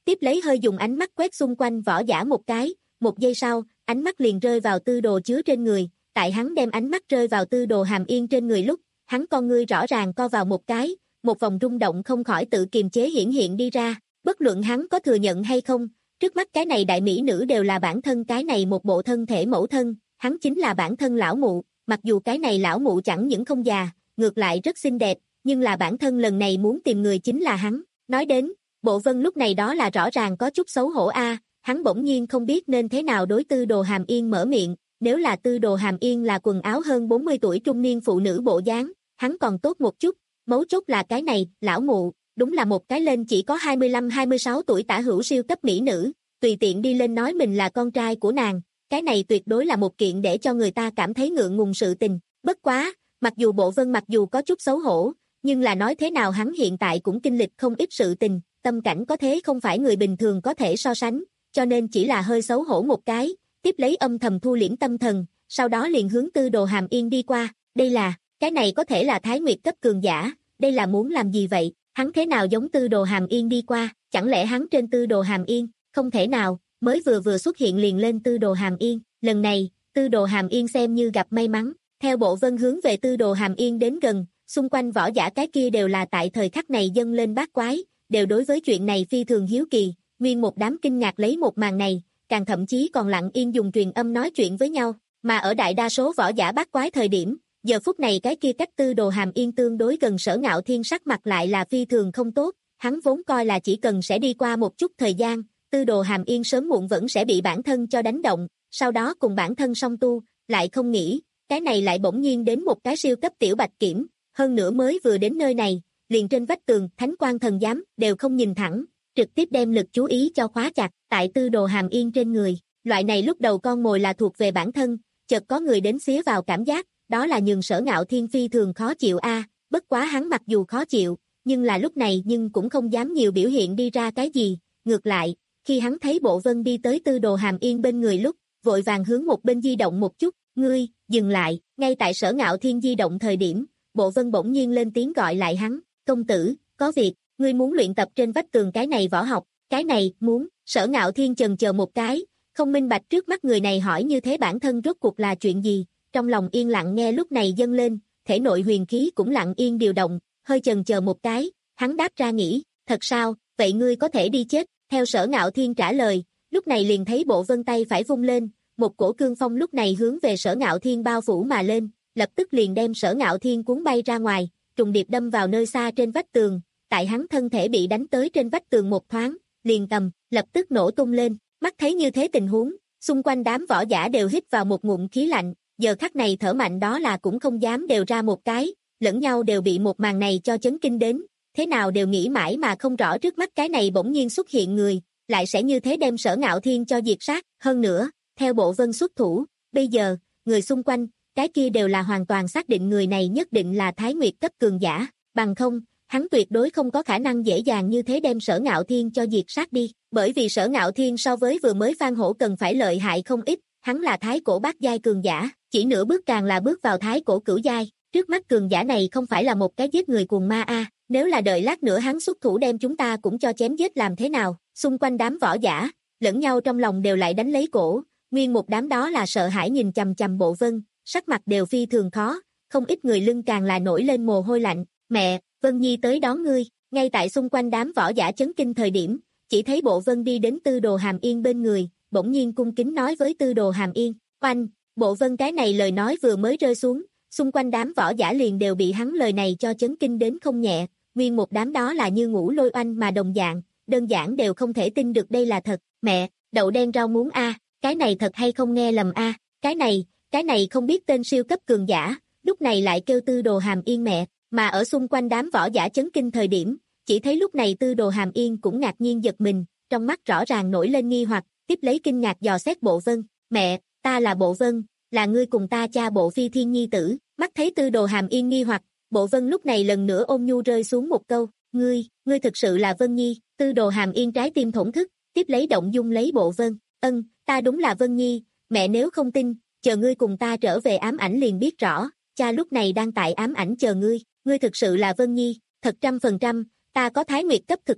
tiếp lấy hơi dùng ánh mắt quét xung quanh võ giả một cái, một giây sau, ánh mắt liền rơi vào Tư Đồ Chứa trên người, tại hắn đem ánh mắt rơi vào Tư Đồ Hàm Yên trên người lúc, hắn con ngươi rõ ràng co vào một cái, một vòng rung động không khỏi tự kiềm chế hiển hiện đi ra, bất luận hắn có thừa nhận hay không, trước mắt cái này đại mỹ nữ đều là bản thân cái này một bộ thân thể mẫu thân, hắn chính là bản thân lão mụ, mặc dù cái này lão mụ chẳng những không già, ngược lại rất xinh đẹp, nhưng là bản thân lần này muốn tìm người chính là hắn, nói đến, Bộ Vân lúc này đó là rõ ràng có chút xấu hổ a, hắn bỗng nhiên không biết nên thế nào đối Tư Đồ Hàm Yên mở miệng, nếu là Tư Đồ Hàm Yên là quần áo hơn bốn mươi tuổi trung niên phụ nữ bộ dáng, hắn còn tốt một chút, mấu chốt là cái này, lão mụ, đúng là một cái lên chỉ có hai mươi lăm hai mươi sáu tuổi tả hữu siêu cấp mỹ nữ, tùy tiện đi lên nói mình là con trai của nàng, cái này tuyệt đối là một kiện để cho người ta cảm thấy ngượng ngùng sự tình, bất quá, mặc dù Bộ Vân mặc dù có chút xấu hổ, nhưng là nói thế nào hắn hiện tại cũng kinh lịch không ít sự tình, tâm cảnh có thế không phải người bình thường có thể so sánh, cho nên chỉ là hơi xấu hổ một cái, tiếp lấy âm thầm thu liễm tâm thần, sau đó liền hướng Tư Đồ Hàm Yên đi qua, đây là, cái này có thể là Thái Nguyệt cấp cường giả, đây là muốn làm gì vậy, hắn thế nào giống Tư Đồ Hàm Yên đi qua, chẳng lẽ hắn trên Tư Đồ Hàm Yên, không thể nào, mới vừa vừa xuất hiện liền lên Tư Đồ Hàm Yên, lần này, Tư Đồ Hàm Yên xem như gặp may mắn, theo Bộ Vân hướng về Tư Đồ Hàm Yên đến gần, xung quanh võ giả cái kia đều là tại thời khắc này dâng lên bát quái, đều đối với chuyện này phi thường hiếu kỳ, nguyên một đám kinh ngạc lấy một màn này, càng thậm chí còn lặng yên dùng truyền âm nói chuyện với nhau, mà ở đại đa số võ giả bát quái thời điểm, giờ phút này cái kia cách Tư Đồ Hàm Yên tương đối gần Sở Ngạo Thiên sắc mặt lại là phi thường không tốt, hắn vốn coi là chỉ cần sẽ đi qua một chút thời gian, Tư Đồ Hàm Yên sớm muộn vẫn sẽ bị bản thân cho đánh động, sau đó cùng bản thân song tu, lại không nghĩ, cái này lại bỗng nhiên đến một cái siêu cấp tiểu bạch kiểm, hơn nữa mới vừa đến nơi này, liền trên vách tường, thánh quan thần giám, đều không nhìn thẳng, trực tiếp đem lực chú ý cho khóa chặt, tại Tư Đồ Hàm Yên trên người, loại này lúc đầu con mồi là thuộc về bản thân, chợt có người đến xía vào cảm giác, đó là nhường Sở Ngạo Thiên phi thường khó chịu a, bất quá hắn mặc dù khó chịu, nhưng là lúc này nhưng cũng không dám nhiều biểu hiện đi ra cái gì, ngược lại, khi hắn thấy Bộ Vân đi tới Tư Đồ Hàm Yên bên người lúc, vội vàng hướng một bên di động một chút, ngươi, dừng lại, ngay tại Sở Ngạo Thiên di động thời điểm, Bộ Vân bỗng nhiên lên tiếng gọi lại hắn, công tử, có việc, ngươi muốn luyện tập trên vách tường cái này võ học, cái này, muốn, Sở Ngạo Thiên chần chờ một cái, không minh bạch trước mắt người này hỏi như thế bản thân rốt cuộc là chuyện gì, trong lòng yên lặng nghe lúc này dâng lên, thể nội huyền khí cũng lặng yên điều động, hơi chần chờ một cái, hắn đáp ra nghĩ, thật sao, vậy ngươi có thể đi chết, theo Sở Ngạo Thiên trả lời, lúc này liền thấy Bộ Vân tay phải vung lên, một cổ cương phong lúc này hướng về Sở Ngạo Thiên bao phủ mà lên, lập tức liền đem Sở Ngạo Thiên cuốn bay ra ngoài, trùng điệp đâm vào nơi xa trên vách tường, tại hắn thân thể bị đánh tới trên vách tường một thoáng, liền tầm, lập tức nổ tung lên, mắt thấy như thế tình huống, xung quanh đám võ giả đều hít vào một ngụm khí lạnh, giờ khắc này thở mạnh đó là cũng không dám đều ra một cái, lẫn nhau đều bị một màn này cho chấn kinh đến, thế nào đều nghĩ mãi mà không rõ trước mắt cái này bỗng nhiên xuất hiện người, lại sẽ như thế đem Sở Ngạo Thiên cho diệt sát, hơn nữa, theo Bộ Vân xuất thủ, bây giờ, người xung quanh, cái kia đều là hoàn toàn xác định người này nhất định là Thái Nguyệt cấp cường giả, bằng không, hắn tuyệt đối không có khả năng dễ dàng như thế đem Sở Ngạo Thiên cho diệt sát đi, bởi vì Sở Ngạo Thiên so với vừa mới Phan Hổ cần phải lợi hại không ít, hắn là thái cổ bát giai cường giả, chỉ nửa bước càng là bước vào thái cổ cửu giai, trước mắt cường giả này không phải là một cái giết người cuồng ma a, nếu là đợi lát nữa hắn xuất thủ đem chúng ta cũng cho chém giết làm thế nào, xung quanh đám võ giả, lẫn nhau trong lòng đều lại đánh lấy cổ, nguyên một đám đó là sợ hãi nhìn chằm chằm Bộ Vân, sắc mặt đều phi thường khó, không ít người lưng càng là nổi lên mồ hôi lạnh, mẹ, Vân Nhi tới đón ngươi, ngay tại xung quanh đám võ giả chấn kinh thời điểm, chỉ thấy Bộ Vân đi đến Tư Đồ Hàm Yên bên người, bỗng nhiên cung kính nói với Tư Đồ Hàm Yên, oanh, Bộ Vân cái này lời nói vừa mới rơi xuống, xung quanh đám võ giả liền đều bị hắn lời này cho chấn kinh đến không nhẹ, nguyên một đám đó là như ngũ lôi oanh mà đồng dạng, đơn giản đều không thể tin được đây là thật, mẹ, đậu đen rau muống a, cái này thật hay không nghe lầm a, cái này, cái này không biết tên siêu cấp cường giả, lúc này lại kêu Tư Đồ Hàm Yên mẹ, mà ở xung quanh đám võ giả chấn kinh thời điểm, chỉ thấy lúc này Tư Đồ Hàm Yên cũng ngạc nhiên giật mình, trong mắt rõ ràng nổi lên nghi hoặc, tiếp lấy kinh ngạc dò xét Bộ Vân, mẹ, ta là Bộ Vân, là ngươi cùng ta cha Bộ Phi Thiên nhi tử, mắt thấy Tư Đồ Hàm Yên nghi hoặc, Bộ Vân lúc này lần nữa ôn nhu rơi xuống một câu, ngươi, ngươi thực sự là Vân Nhi, Tư Đồ Hàm Yên trái tim thổn thức, tiếp lấy động dung lấy Bộ Vân, ân, ta đúng là Vân Nhi, mẹ nếu không tin, chờ ngươi cùng ta trở về ám ảnh liền biết rõ, cha lúc này đang tại ám ảnh chờ ngươi, ngươi thực sự là Vân Nhi, thật trăm phần trăm, ta có Thái Nguyệt cấp thực lực,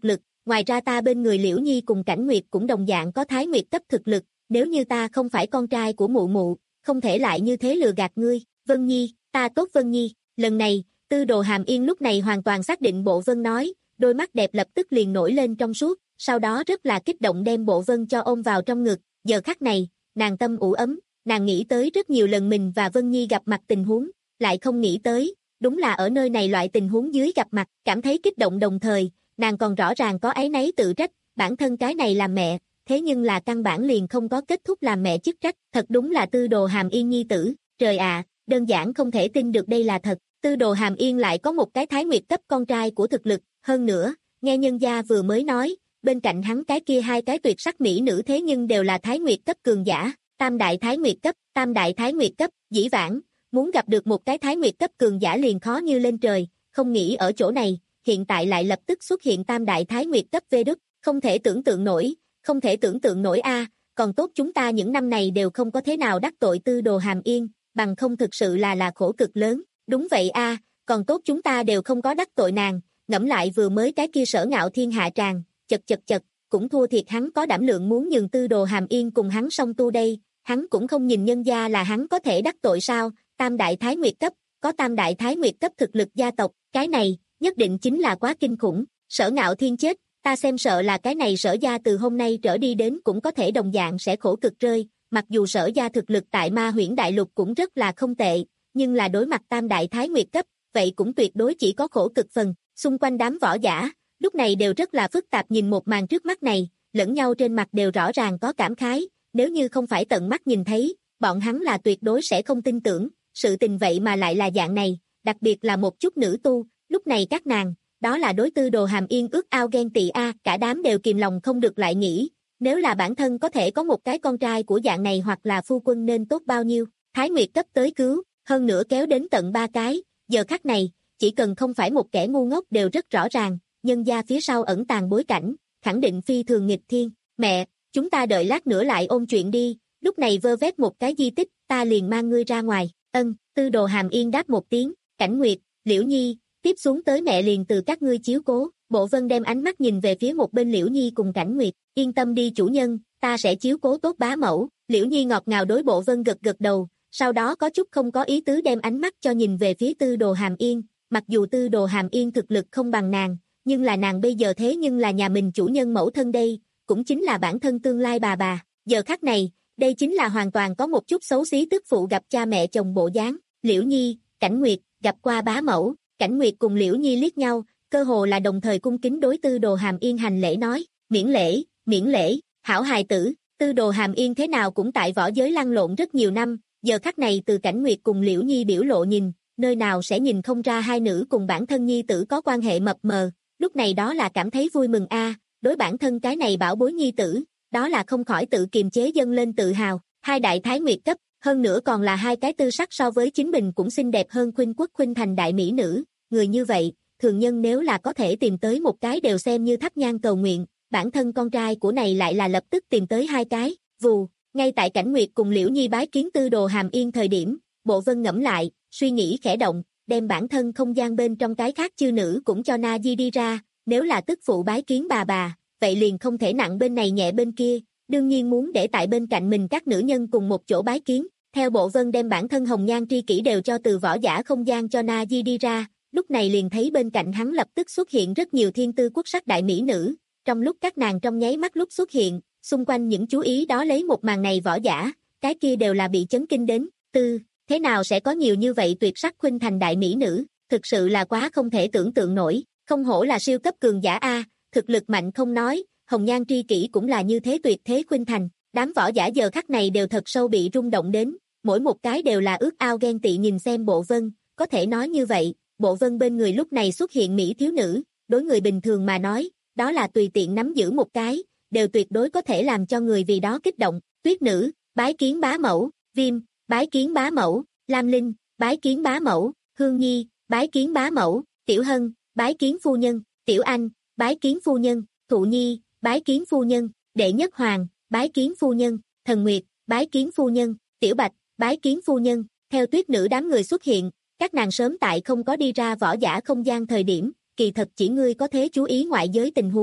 ngoài ra ta bên người Liễu Nhi cùng Cảnh Nguyệt cũng đồng dạng có Thái Nguyệt cấp thực lực, nếu như ta không phải con trai của mụ mụ, không thể lại như thế lừa gạt ngươi. Vân Nhi, ta tốt Vân Nhi. Lần này, Tư Đồ Hàm Yên lúc này hoàn toàn xác định Bộ Vân nói, đôi mắt đẹp lập tức liền nổi lên trong suốt, sau đó rất là kích động đem Bộ Vân cho ôm vào trong ngực. Giờ khắc này, nàng tâm ủ ấm, nàng nghĩ tới rất nhiều lần mình và Vân Nhi gặp mặt tình huống, lại không nghĩ tới, đúng là ở nơi này loại tình huống dưới gặp mặt, cảm thấy kích động đồng thời, nàng còn rõ ràng có áy náy tự trách, bản thân cái này làm mẹ, thế nhưng là căn bản liền không có kết thúc làm mẹ chức trách, thật đúng là Tư Đồ Hàm Yên nhi tử, trời ạ, đơn giản không thể tin được đây là thật, Tư Đồ Hàm Yên lại có một cái Thái Nguyệt cấp con trai của thực lực, hơn nữa, nghe nhân gia vừa mới nói, bên cạnh hắn cái kia hai cái tuyệt sắc mỹ nữ thế nhưng đều là Thái Nguyệt cấp cường giả, Tam đại Thái Nguyệt cấp, Tam đại Thái Nguyệt cấp, dĩ vãng, muốn gặp được một cái Thái Nguyệt cấp cường giả liền khó như lên trời, không nghĩ ở chỗ này, hiện tại lại lập tức xuất hiện Tam đại Thái Nguyệt cấp vê đúc, không thể tưởng tượng nổi, không thể tưởng tượng nổi a, còn tốt chúng ta những năm này đều không có thế nào đắc tội Tư Đồ Hàm Yên, bằng không thực sự là là khổ cực lớn, đúng vậy a, còn tốt chúng ta đều không có đắc tội nàng, ngẫm lại vừa mới cái kia Sở Ngạo Thiên hạ tràng, chật chật chật, cũng thua thiệt hắn có đảm lượng muốn nhường Tư Đồ Hàm Yên cùng hắn song tu đây, hắn cũng không nhìn nhân gia là hắn có thể đắc tội sao, Tam đại Thái Nguyệt cấp, có Tam đại Thái Nguyệt cấp thực lực gia tộc, cái này, nhất định chính là quá kinh khủng, Sở Ngạo Thiên chết, ta xem sợ là cái này Sở gia từ hôm nay trở đi đến cũng có thể đồng dạng sẽ khổ cực rơi, mặc dù Sở gia thực lực tại Ma Huyễn Đại Lục cũng rất là không tệ, nhưng là đối mặt Tam đại Thái Nguyệt cấp, vậy cũng tuyệt đối chỉ có khổ cực phần, xung quanh đám võ giả, lúc này đều rất là phức tạp nhìn một màn trước mắt này, lẫn nhau trên mặt đều rõ ràng có cảm khái, nếu như không phải tận mắt nhìn thấy, bọn hắn là tuyệt đối sẽ không tin tưởng, sự tình vậy mà lại là dạng này, đặc biệt là một chút nữ tu, lúc này các nàng, đó là đối Tư Đồ Hàm Yên ước ao ghen tị a, cả đám đều kìm lòng không được lại nghĩ, nếu là bản thân có thể có một cái con trai của dạng này hoặc là phu quân nên tốt bao nhiêu, Thái Nguyệt cấp tới cứu, hơn nữa kéo đến tận ba cái, giờ khắc này, chỉ cần không phải một kẻ ngu ngốc đều rất rõ ràng, nhân gia phía sau ẩn tàng bối cảnh, khẳng định phi thường nghịch thiên, mẹ, chúng ta đợi lát nữa lại ôn chuyện đi, lúc này vơ vét một cái di tích, ta liền mang ngươi ra ngoài, ân, Tư Đồ Hàm Yên đáp một tiếng, Cảnh Nguyệt, Liễu Nhi, tiếp xuống tới mẹ liền từ các ngươi chiếu cố, Bộ Vân đem ánh mắt nhìn về phía một bên Liễu Nhi cùng Cảnh Nguyệt, yên tâm đi chủ nhân, ta sẽ chiếu cố tốt bá mẫu, Liễu Nhi ngọt ngào đối Bộ Vân gật gật đầu, sau đó có chút không có ý tứ đem ánh mắt cho nhìn về phía Tư Đồ Hàm Yên, mặc dù Tư Đồ Hàm Yên thực lực không bằng nàng, nhưng là nàng bây giờ thế nhưng là nhà mình chủ nhân mẫu thân đây, cũng chính là bản thân tương lai bà bà, giờ khắc này, đây chính là hoàn toàn có một chút xấu xí tức phụ gặp cha mẹ chồng bộ dáng, Liễu Nhi, Cảnh Nguyệt, gặp qua bá mẫu, Cảnh Nguyệt cùng Liễu Nhi liếc nhau, cơ hồ là đồng thời cung kính đối Tư Đồ Hàm Yên hành lễ nói, miễn lễ, miễn lễ, hảo hài tử, Tư Đồ Hàm Yên thế nào cũng tại võ giới lăn lộn rất nhiều năm, giờ khắc này từ Cảnh Nguyệt cùng Liễu Nhi biểu lộ nhìn, nơi nào sẽ nhìn không ra hai nữ cùng bản thân nhi tử có quan hệ mập mờ, lúc này đó là cảm thấy vui mừng a, đối bản thân cái này bảo bối nhi tử, đó là không khỏi tự kiềm chế dâng lên tự hào, hai đại Thái Nguyệt cấp, hơn nữa còn là hai cái tư sắc so với chính mình cũng xinh đẹp hơn khuynh quốc khuynh thành đại mỹ nữ, người như vậy, thường nhân nếu là có thể tìm tới một cái đều xem như thắp nhang cầu nguyện, bản thân con trai của này lại là lập tức tìm tới hai cái, vù, ngay tại Cảnh Nguyệt cùng Liễu Nhi bái kiến Tư Đồ Hàm Yên thời điểm, Bộ Vân ngẫm lại, suy nghĩ khẽ động, đem bản thân không gian bên trong cái khác chư nữ cũng cho Na Di đi ra, nếu là tức phụ bái kiến bà bà, vậy liền không thể nặng bên này nhẹ bên kia, đương nhiên muốn để tại bên cạnh mình các nữ nhân cùng một chỗ bái kiến, theo Bộ Vân đem bản thân hồng nhan tri kỷ đều cho từ võ giả không gian cho Na Di đi ra, lúc này liền thấy bên cạnh hắn lập tức xuất hiện rất nhiều thiên tư quốc sắc đại mỹ nữ, trong lúc các nàng trong nháy mắt lúc xuất hiện, xung quanh những chú ý đó lấy một màn này võ giả, cái kia đều là bị chấn kinh đến, tư, thế nào sẽ có nhiều như vậy tuyệt sắc khuynh thành đại mỹ nữ, thực sự là quá không thể tưởng tượng nổi, không hổ là siêu cấp cường giả A, thực lực mạnh không nói, hồng nhan tri kỷ cũng là như thế tuyệt thế khuynh thành, đám võ giả giờ khắc này đều thật sâu bị rung động đến, mỗi một cái đều là ước ao ghen tị nhìn xem Bộ Vân, có thể nói như vậy, Bộ Vân bên người lúc này xuất hiện mỹ thiếu nữ, đối người bình thường mà nói, đó là tùy tiện nắm giữ một cái, đều tuyệt đối có thể làm cho người vì đó kích động, Tuyết Nữ, bái kiến bá mẫu, Viêm, bái kiến bá mẫu, Lam Linh, bái kiến bá mẫu, Hương Nhi, bái kiến bá mẫu, Tiểu Hân, bái kiến phu nhân, Tiểu Anh, bái kiến phu nhân, Thụ Nhi, bái kiến phu nhân, Đệ Nhất Hoàng, bái kiến phu nhân, Thần Nguyệt, bái kiến phu nhân, Tiểu Bạch, bái kiến phu nhân, theo Tuyết Nữ đám người xuất hiện, các nàng sớm tại không có đi ra võ giả không gian thời điểm, kỳ thật chỉ ngươi có thế chú ý ngoại giới tình huống,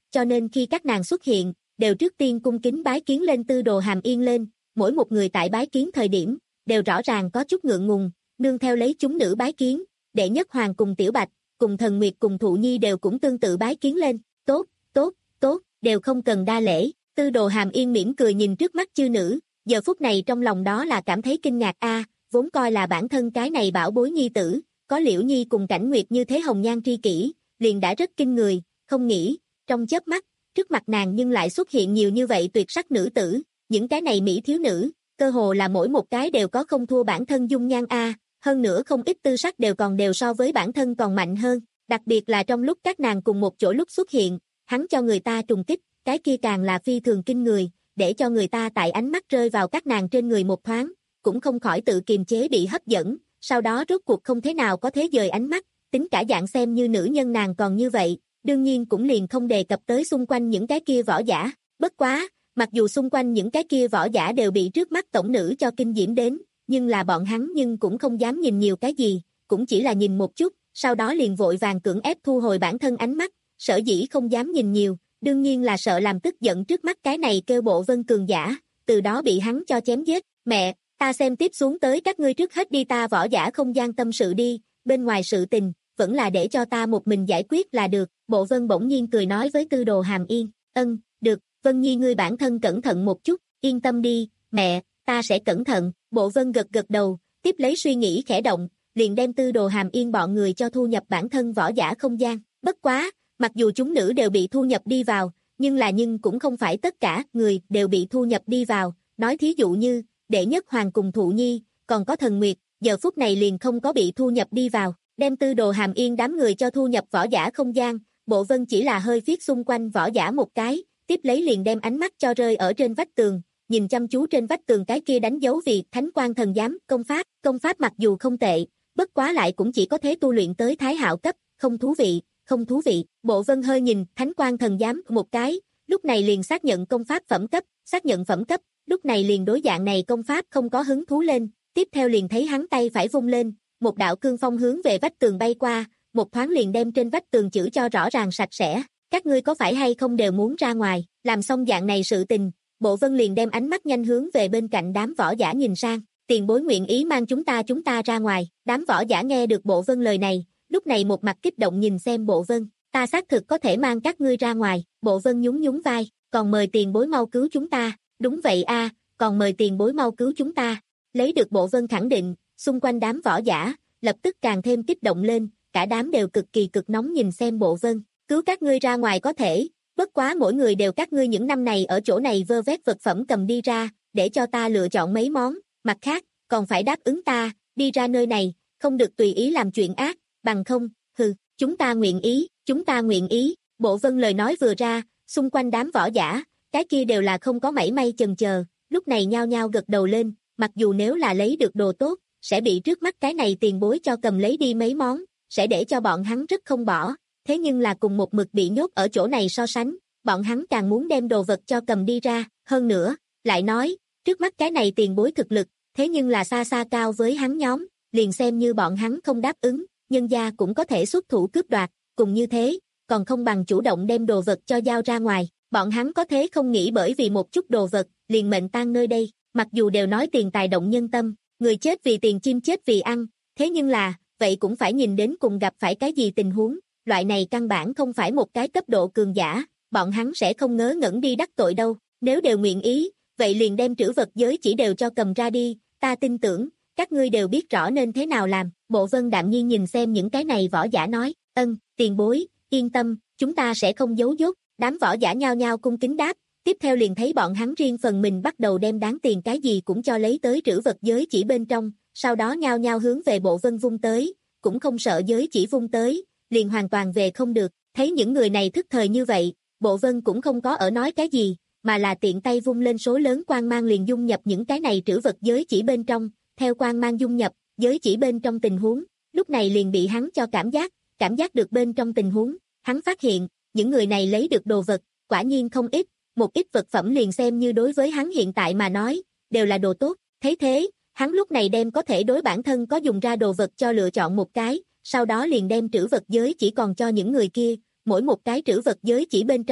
cho nên khi các nàng xuất hiện, đều trước tiên cung kính bái kiến lên Tư Đồ Hàm Yên lên, mỗi một người tại bái kiến thời điểm, đều rõ ràng có chút ngượng ngùng, nương theo lấy chúng nữ bái kiến, Đệ Nhất Hoàng cùng Tiểu Bạch, cùng Thần Nguyệt cùng Thụ Nhi đều cũng tương tự bái kiến lên, tốt, tốt, tốt, đều không cần đa lễ. Tư Đồ Hàm Yên mỉm cười nhìn trước mắt chư nữ, giờ phút này trong lòng đó là cảm thấy kinh ngạc a, vốn coi là bản thân cái này bảo bối nhi tử, có Liễu Nhi cùng Cảnh Nguyệt như thế hồng nhan tri kỷ, liền đã rất kinh người, không nghĩ, trong chớp mắt, trước mặt nàng nhưng lại xuất hiện nhiều như vậy tuyệt sắc nữ tử, những cái này mỹ thiếu nữ, cơ hồ là mỗi một cái đều có không thua bản thân dung nhan a, hơn nữa không ít tư sắc đều còn đều so với bản thân còn mạnh hơn, đặc biệt là trong lúc các nàng cùng một chỗ lúc xuất hiện, hắn cho người ta trùng kích, cái kia càng là phi thường kinh người, để cho người ta tại ánh mắt rơi vào các nàng trên người một thoáng, cũng không khỏi tự kiềm chế bị hấp dẫn, sau đó rốt cuộc không thế nào có thế dời ánh mắt, tính cả dạng xem như nữ nhân nàng còn như vậy, đương nhiên cũng liền không đề cập tới xung quanh những cái kia võ giả, bất quá, mặc dù xung quanh những cái kia võ giả đều bị trước mắt tổng nữ cho kinh diễm đến, nhưng là bọn hắn nhưng cũng không dám nhìn nhiều cái gì, cũng chỉ là nhìn một chút, sau đó liền vội vàng cưỡng ép thu hồi bản thân ánh mắt, sở dĩ không dám nhìn nhiều, đương nhiên là sợ làm tức giận trước mắt cái này kêu bộ Vân cường giả, từ đó bị hắn cho chém giết, mẹ, ta xem tiếp xuống tới các ngươi trước hết đi ta võ giả không gian tâm sự đi, bên ngoài sự tình, vẫn là để cho ta một mình giải quyết là được, bộ Vân bỗng nhiên cười nói với Tư Đồ Hàm Yên, ân, được, Vân Nhi ngươi bản thân cẩn thận một chút, yên tâm đi, mẹ, ta sẽ cẩn thận, bộ Vân gật gật đầu, tiếp lấy suy nghĩ khẽ động, liền đem Tư Đồ Hàm Yên bọn người cho thu nhập bản thân võ giả không gian, bất quá, mặc dù chúng nữ đều bị thu nhập đi vào, nhưng là nhưng cũng không phải tất cả người đều bị thu nhập đi vào, nói thí dụ như, Đệ Nhất Hoàng cùng Thụ Nhi, còn có Thần Nguyệt, giờ phút này liền không có bị thu nhập đi vào, đem Tư Đồ Hàm Yên đám người cho thu nhập võ giả không gian, bộ Vân chỉ là hơi viết xung quanh võ giả một cái, tiếp lấy liền đem ánh mắt cho rơi ở trên vách tường, nhìn chăm chú trên vách tường cái kia đánh dấu việc Thánh Quan Thần Giám, công pháp, công pháp mặc dù không tệ, bất quá lại cũng chỉ có thể tu luyện tới Thái Hạo cấp, không thú vị, không thú vị, bộ Vân hơi nhìn Thánh Quan Thần Giám một cái, lúc này liền xác nhận công pháp phẩm cấp, xác nhận phẩm cấp, lúc này liền đối dạng này công pháp không có hứng thú lên, tiếp theo liền thấy hắn tay phải vung lên, một đạo cương phong hướng về vách tường bay qua, một thoáng liền đem trên vách tường chữ cho rõ ràng sạch sẽ, các ngươi có phải hay không đều muốn ra ngoài, làm xong dạng này sự tình, bộ Vân liền đem ánh mắt nhanh hướng về bên cạnh đám võ giả nhìn sang, tiền bối nguyện ý mang chúng ta chúng ta ra ngoài, đám võ giả nghe được bộ Vân lời này, lúc này một mặt kích động nhìn xem bộ Vân, ta xác thực có thể mang các ngươi ra ngoài, bộ Vân nhún nhún vai, còn mời tiền bối mau cứu chúng ta, đúng vậy a, còn mời tiền bối mau cứu chúng ta, lấy được bộ Vân khẳng định, xung quanh đám võ giả, lập tức càng thêm kích động lên, cả đám đều cực kỳ cực nóng nhìn xem bộ Vân, cứu các ngươi ra ngoài có thể, bất quá mỗi người đều các ngươi những năm này ở chỗ này vơ vét vật phẩm cầm đi ra, để cho ta lựa chọn mấy món, mặt khác, còn phải đáp ứng ta, đi ra nơi này, không được tùy ý làm chuyện ác, bằng không, hừ, chúng ta nguyện ý, chúng ta nguyện ý, bộ Vân lời nói vừa ra, xung quanh đám võ giả, cái kia đều là không có mảy may chần chờ, lúc này nhao nhao gật đầu lên, mặc dù nếu là lấy được đồ tốt, sẽ bị trước mắt cái này tiền bối cho cầm lấy đi mấy món, sẽ để cho bọn hắn rất không bỏ, thế nhưng là cùng một mực bị nhốt ở chỗ này so sánh, bọn hắn càng muốn đem đồ vật cho cầm đi ra, hơn nữa, lại nói, trước mắt cái này tiền bối thực lực, thế nhưng là xa xa cao với hắn nhóm, liền xem như bọn hắn không đáp ứng, nhân gia cũng có thể xuất thủ cướp đoạt, cùng như thế, còn không bằng chủ động đem đồ vật cho giao ra ngoài, bọn hắn có thế không nghĩ bởi vì một chút đồ vật, liền mệnh tan nơi đây, mặc dù đều nói tiền tài động nhân tâm, người chết vì tiền chim chết vì ăn, thế nhưng là, vậy cũng phải nhìn đến cùng gặp phải cái gì tình huống, loại này căn bản không phải một cái cấp độ cường giả, bọn hắn sẽ không ngớ ngẩn đi đắc tội đâu, nếu đều nguyện ý, vậy liền đem trữ vật giới chỉ đều cho cầm ra đi, ta tin tưởng, các ngươi đều biết rõ nên thế nào làm, bộ Vân đạm nhiên nhìn xem những cái này võ giả nói, ân, tiền bối, yên tâm, chúng ta sẽ không giấu dốt, đám võ giả nhao nhao cung kính đáp, tiếp theo liền thấy bọn hắn riêng phần mình bắt đầu đem đáng tiền cái gì cũng cho lấy tới trữ vật giới chỉ bên trong, sau đó nhao nhao hướng về bộ Vân vung tới, cũng không sợ giới chỉ vung tới, liền hoàn toàn về không được, thấy những người này thức thời như vậy, bộ Vân cũng không có ở nói cái gì, mà là tiện tay vung lên số lớn quang mang liền dung nhập những cái này trữ vật giới chỉ bên trong, theo quang mang dung nhập, giới chỉ bên trong tình huống, lúc này liền bị hắn cho cảm giác, cảm giác được bên trong tình huống, hắn phát hiện, những người này lấy được đồ vật, quả nhiên không ít, một ít vật phẩm liền xem như đối với hắn hiện tại mà nói, đều là đồ tốt, thấy thế, hắn lúc này đem có thể đối bản thân có dùng ra đồ vật cho lựa chọn một cái, sau đó liền đem trữ vật giới chỉ còn cho những người kia, mỗi một cái trữ vật giới chỉ bên trong,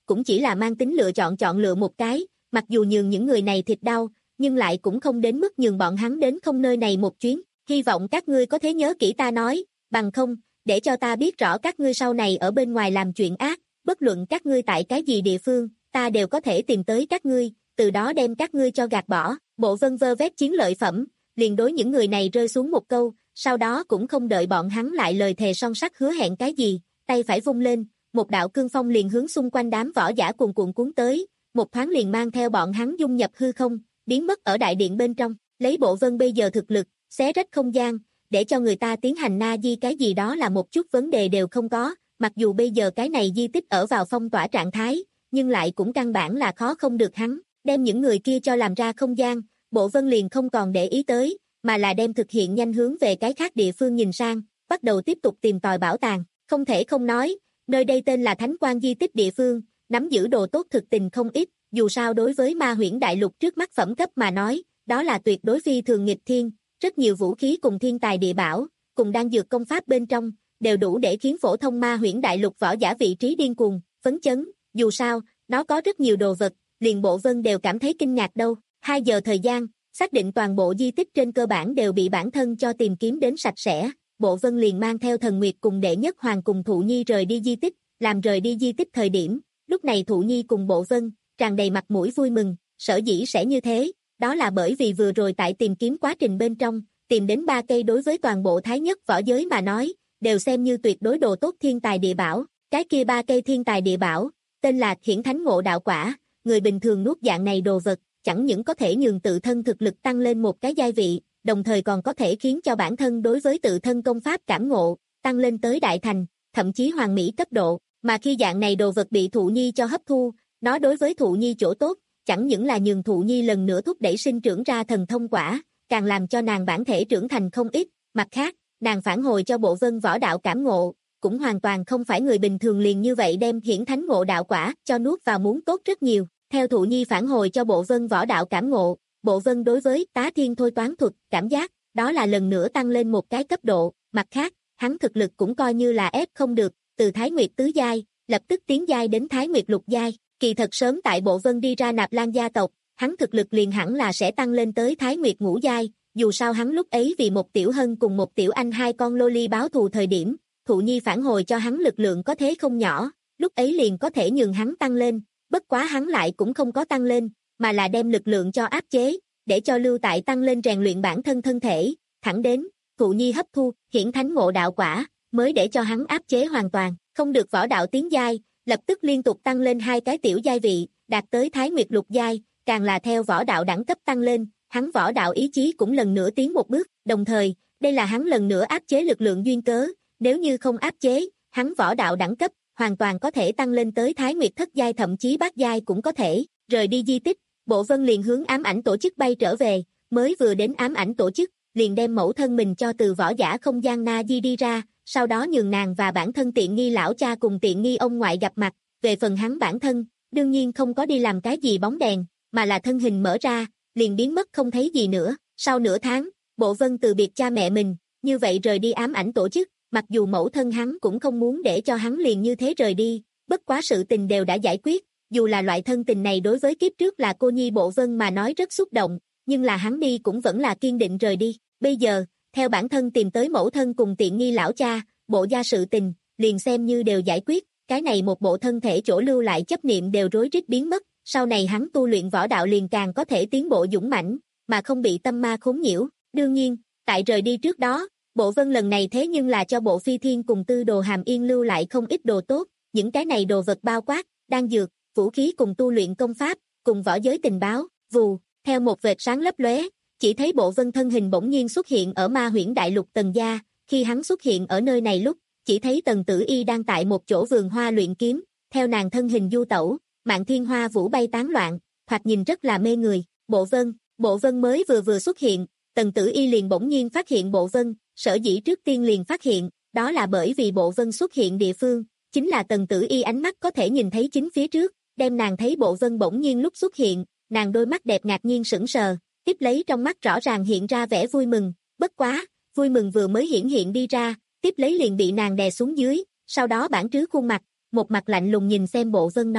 cũng chỉ là mang tính lựa chọn chọn lựa một cái, mặc dù nhường những người này thịt đau, nhưng lại cũng không đến mức nhường bọn hắn đến không nơi này một chuyến, hy vọng các ngươi có thể nhớ kỹ ta nói, bằng không, để cho ta biết rõ các ngươi sau này ở bên ngoài làm chuyện ác, bất luận các ngươi tại cái gì địa phương, ta đều có thể tìm tới các ngươi, từ đó đem các ngươi cho gạt bỏ. Bộ Vân vơ vét chiến lợi phẩm, liền đối những người này rơi xuống một câu, sau đó cũng không đợi bọn hắn lại lời thề son sắt hứa hẹn cái gì, tay phải vung lên, một đạo cương phong liền hướng xung quanh đám võ giả cuồn cuộn cuốn tới, một thoáng liền mang theo bọn hắn dung nhập hư không, biến mất ở đại điện bên trong, lấy Bộ Vân bây giờ thực lực, xé rách không gian, để cho người ta tiến hành na di cái gì đó là một chút vấn đề đều không có, mặc dù bây giờ cái này di tích ở vào phong tỏa trạng thái, nhưng lại cũng căn bản là khó không được hắn, đem những người kia cho làm ra không gian, Bộ Vân liền không còn để ý tới, mà là đem thực hiện nhanh hướng về cái khác địa phương nhìn sang, bắt đầu tiếp tục tìm tòi bảo tàng, không thể không nói, nơi đây tên là Thánh Quan di tích địa phương, nắm giữ đồ tốt thực tình không ít, dù sao đối với Ma Huyễn Đại Lục trước mắt phẩm cấp mà nói, đó là tuyệt đối phi thường nghịch thiên, rất nhiều vũ khí cùng thiên tài địa bảo, cùng đang dược công pháp bên trong, đều đủ để khiến phổ thông Ma Huyễn Đại Lục võ giả vị trí điên cuồng, phấn chấn, dù sao, nó có rất nhiều đồ vật, liền Bộ Vân đều cảm thấy kinh ngạc đâu. Hai giờ thời gian, xác định toàn bộ di tích trên cơ bản đều bị bản thân cho tìm kiếm đến sạch sẽ, Bộ Vân liền mang theo Thần Nguyệt cùng Đệ Nhất Hoàng cùng Thụ Nhi rời đi di tích, làm rời đi di tích thời điểm, lúc này Thụ Nhi cùng Bộ Vân, tràn đầy mặt mũi vui mừng, sở dĩ sẽ như thế, đó là bởi vì vừa rồi tại tìm kiếm quá trình bên trong, tìm đến ba cây đối với toàn bộ Thái Nhất võ giới mà nói, đều xem như tuyệt đối đồ tốt thiên tài địa bảo, cái kia ba cây thiên tài địa bảo, tên là Hiển Thánh Ngộ Đạo Quả, người bình thường nuốt dạng này đồ vật, chẳng những có thể nhường tự thân thực lực tăng lên một cái giai vị, đồng thời còn có thể khiến cho bản thân đối với tự thân công pháp cảm ngộ, tăng lên tới đại thành, thậm chí hoàn mỹ cấp độ, mà khi dạng này đồ vật bị Thụ Nhi cho hấp thu, nó đối với Thụ Nhi chỗ tốt, chẳng những là nhường Thụ Nhi lần nữa thúc đẩy sinh trưởng ra thần thông quả, càng làm cho nàng bản thể trưởng thành không ít, mặt khác, nàng phản hồi cho Bộ Vân võ đạo cảm ngộ, cũng hoàn toàn không phải người bình thường liền như vậy đem Hiển Thánh Ngộ Đạo Quả cho nuốt vào muốn tốt rất nhiều. Theo Thụ Nhi phản hồi cho Bộ Vân võ đạo cảm ngộ, Bộ Vân đối với tá thiên thôi toán thuật, cảm giác, đó là lần nữa tăng lên một cái cấp độ, mặt khác, hắn thực lực cũng coi như là ép không được, từ Thái Nguyệt tứ giai, lập tức tiến giai đến Thái Nguyệt lục giai, kỳ thật sớm tại Bộ Vân đi ra Nạp Lan gia tộc, hắn thực lực liền hẳn là sẽ tăng lên tới Thái Nguyệt ngũ giai, dù sao hắn lúc ấy vì một tiểu hân cùng một tiểu anh hai con loli báo thù thời điểm, Thụ Nhi phản hồi cho hắn lực lượng có thế không nhỏ, lúc ấy liền có thể nhường hắn tăng lên. Bất quá hắn lại cũng không có tăng lên, mà là đem lực lượng cho áp chế, để cho lưu tại tăng lên rèn luyện bản thân thân thể, thẳng đến, Thụ Nhi hấp thu, Hiển Thánh Ngộ Đạo Quả, mới để cho hắn áp chế hoàn toàn, không được võ đạo tiến giai, lập tức liên tục tăng lên hai cái tiểu giai vị, đạt tới Thái Nguyệt lục giai, càng là theo võ đạo đẳng cấp tăng lên, hắn võ đạo ý chí cũng lần nữa tiến một bước, đồng thời, đây là hắn lần nữa áp chế lực lượng duyên cớ, nếu như không áp chế, hắn võ đạo đẳng cấp hoàn toàn có thể tăng lên tới Thái Nguyệt thất giai thậm chí bát giai cũng có thể, rời đi di tích, Bộ Vân liền hướng ám ảnh tổ chức bay trở về, mới vừa đến ám ảnh tổ chức, liền đem mẫu thân mình cho từ võ giả không gian na di đi ra, sau đó nhường nàng và bản thân tiện nghi lão cha cùng tiện nghi ông ngoại gặp mặt, về phần hắn bản thân, đương nhiên không có đi làm cái gì bóng đèn, mà là thân hình mở ra, liền biến mất không thấy gì nữa, sau nửa tháng, Bộ Vân từ biệt cha mẹ mình, như vậy rời đi ám ảnh tổ chức. Mặc dù mẫu thân hắn cũng không muốn để cho hắn liền như thế rời đi, bất quá sự tình đều đã giải quyết, dù là loại thân tình này đối với kiếp trước là cô nhi Bộ Vân mà nói rất xúc động, nhưng là hắn đi cũng vẫn là kiên định rời đi. Bây giờ, theo bản thân tìm tới mẫu thân cùng tiện nghi lão cha, bộ gia sự tình, liền xem như đều giải quyết, cái này một bộ thân thể chỗ lưu lại chấp niệm đều rối rít biến mất, sau này hắn tu luyện võ đạo liền càng có thể tiến bộ dũng mãnh, mà không bị tâm ma khốn nhiễu. Đương nhiên, tại rời đi trước đó, Bộ Vân lần này thế nhưng là cho Bộ Phi Thiên cùng Tư Đồ Hàm Yên lưu lại không ít đồ tốt, những cái này đồ vật bao quát, đan dược, vũ khí cùng tu luyện công pháp, cùng võ giới tình báo, vù, theo một vệt sáng lấp lóe, chỉ thấy Bộ Vân thân hình bỗng nhiên xuất hiện ở Ma Huyễn Đại Lục Tần gia, khi hắn xuất hiện ở nơi này lúc, chỉ thấy Tần Tử Y đang tại một chỗ vườn hoa luyện kiếm, theo nàng thân hình du tẩu, Mạn Thiên Hoa vũ bay tán loạn, thoạt nhìn rất là mê người. Bộ Vân, Bộ Vân mới vừa vừa xuất hiện, Tần Tử Y liền bỗng nhiên phát hiện Bộ Vân, sở dĩ trước tiên liền phát hiện, đó là bởi vì Bộ Vân xuất hiện địa phương, chính là Tần Tử Y ánh mắt có thể nhìn thấy chính phía trước, đem nàng thấy Bộ Vân bỗng nhiên lúc xuất hiện, nàng đôi mắt đẹp ngạc nhiên sững sờ, tiếp lấy trong mắt rõ ràng hiện ra vẻ vui mừng, bất quá, vui mừng vừa mới hiển hiện đi ra, tiếp lấy liền bị nàng đè xuống dưới, sau đó bản trứ khuôn mặt, một mặt lạnh lùng nhìn xem Bộ Vân nói,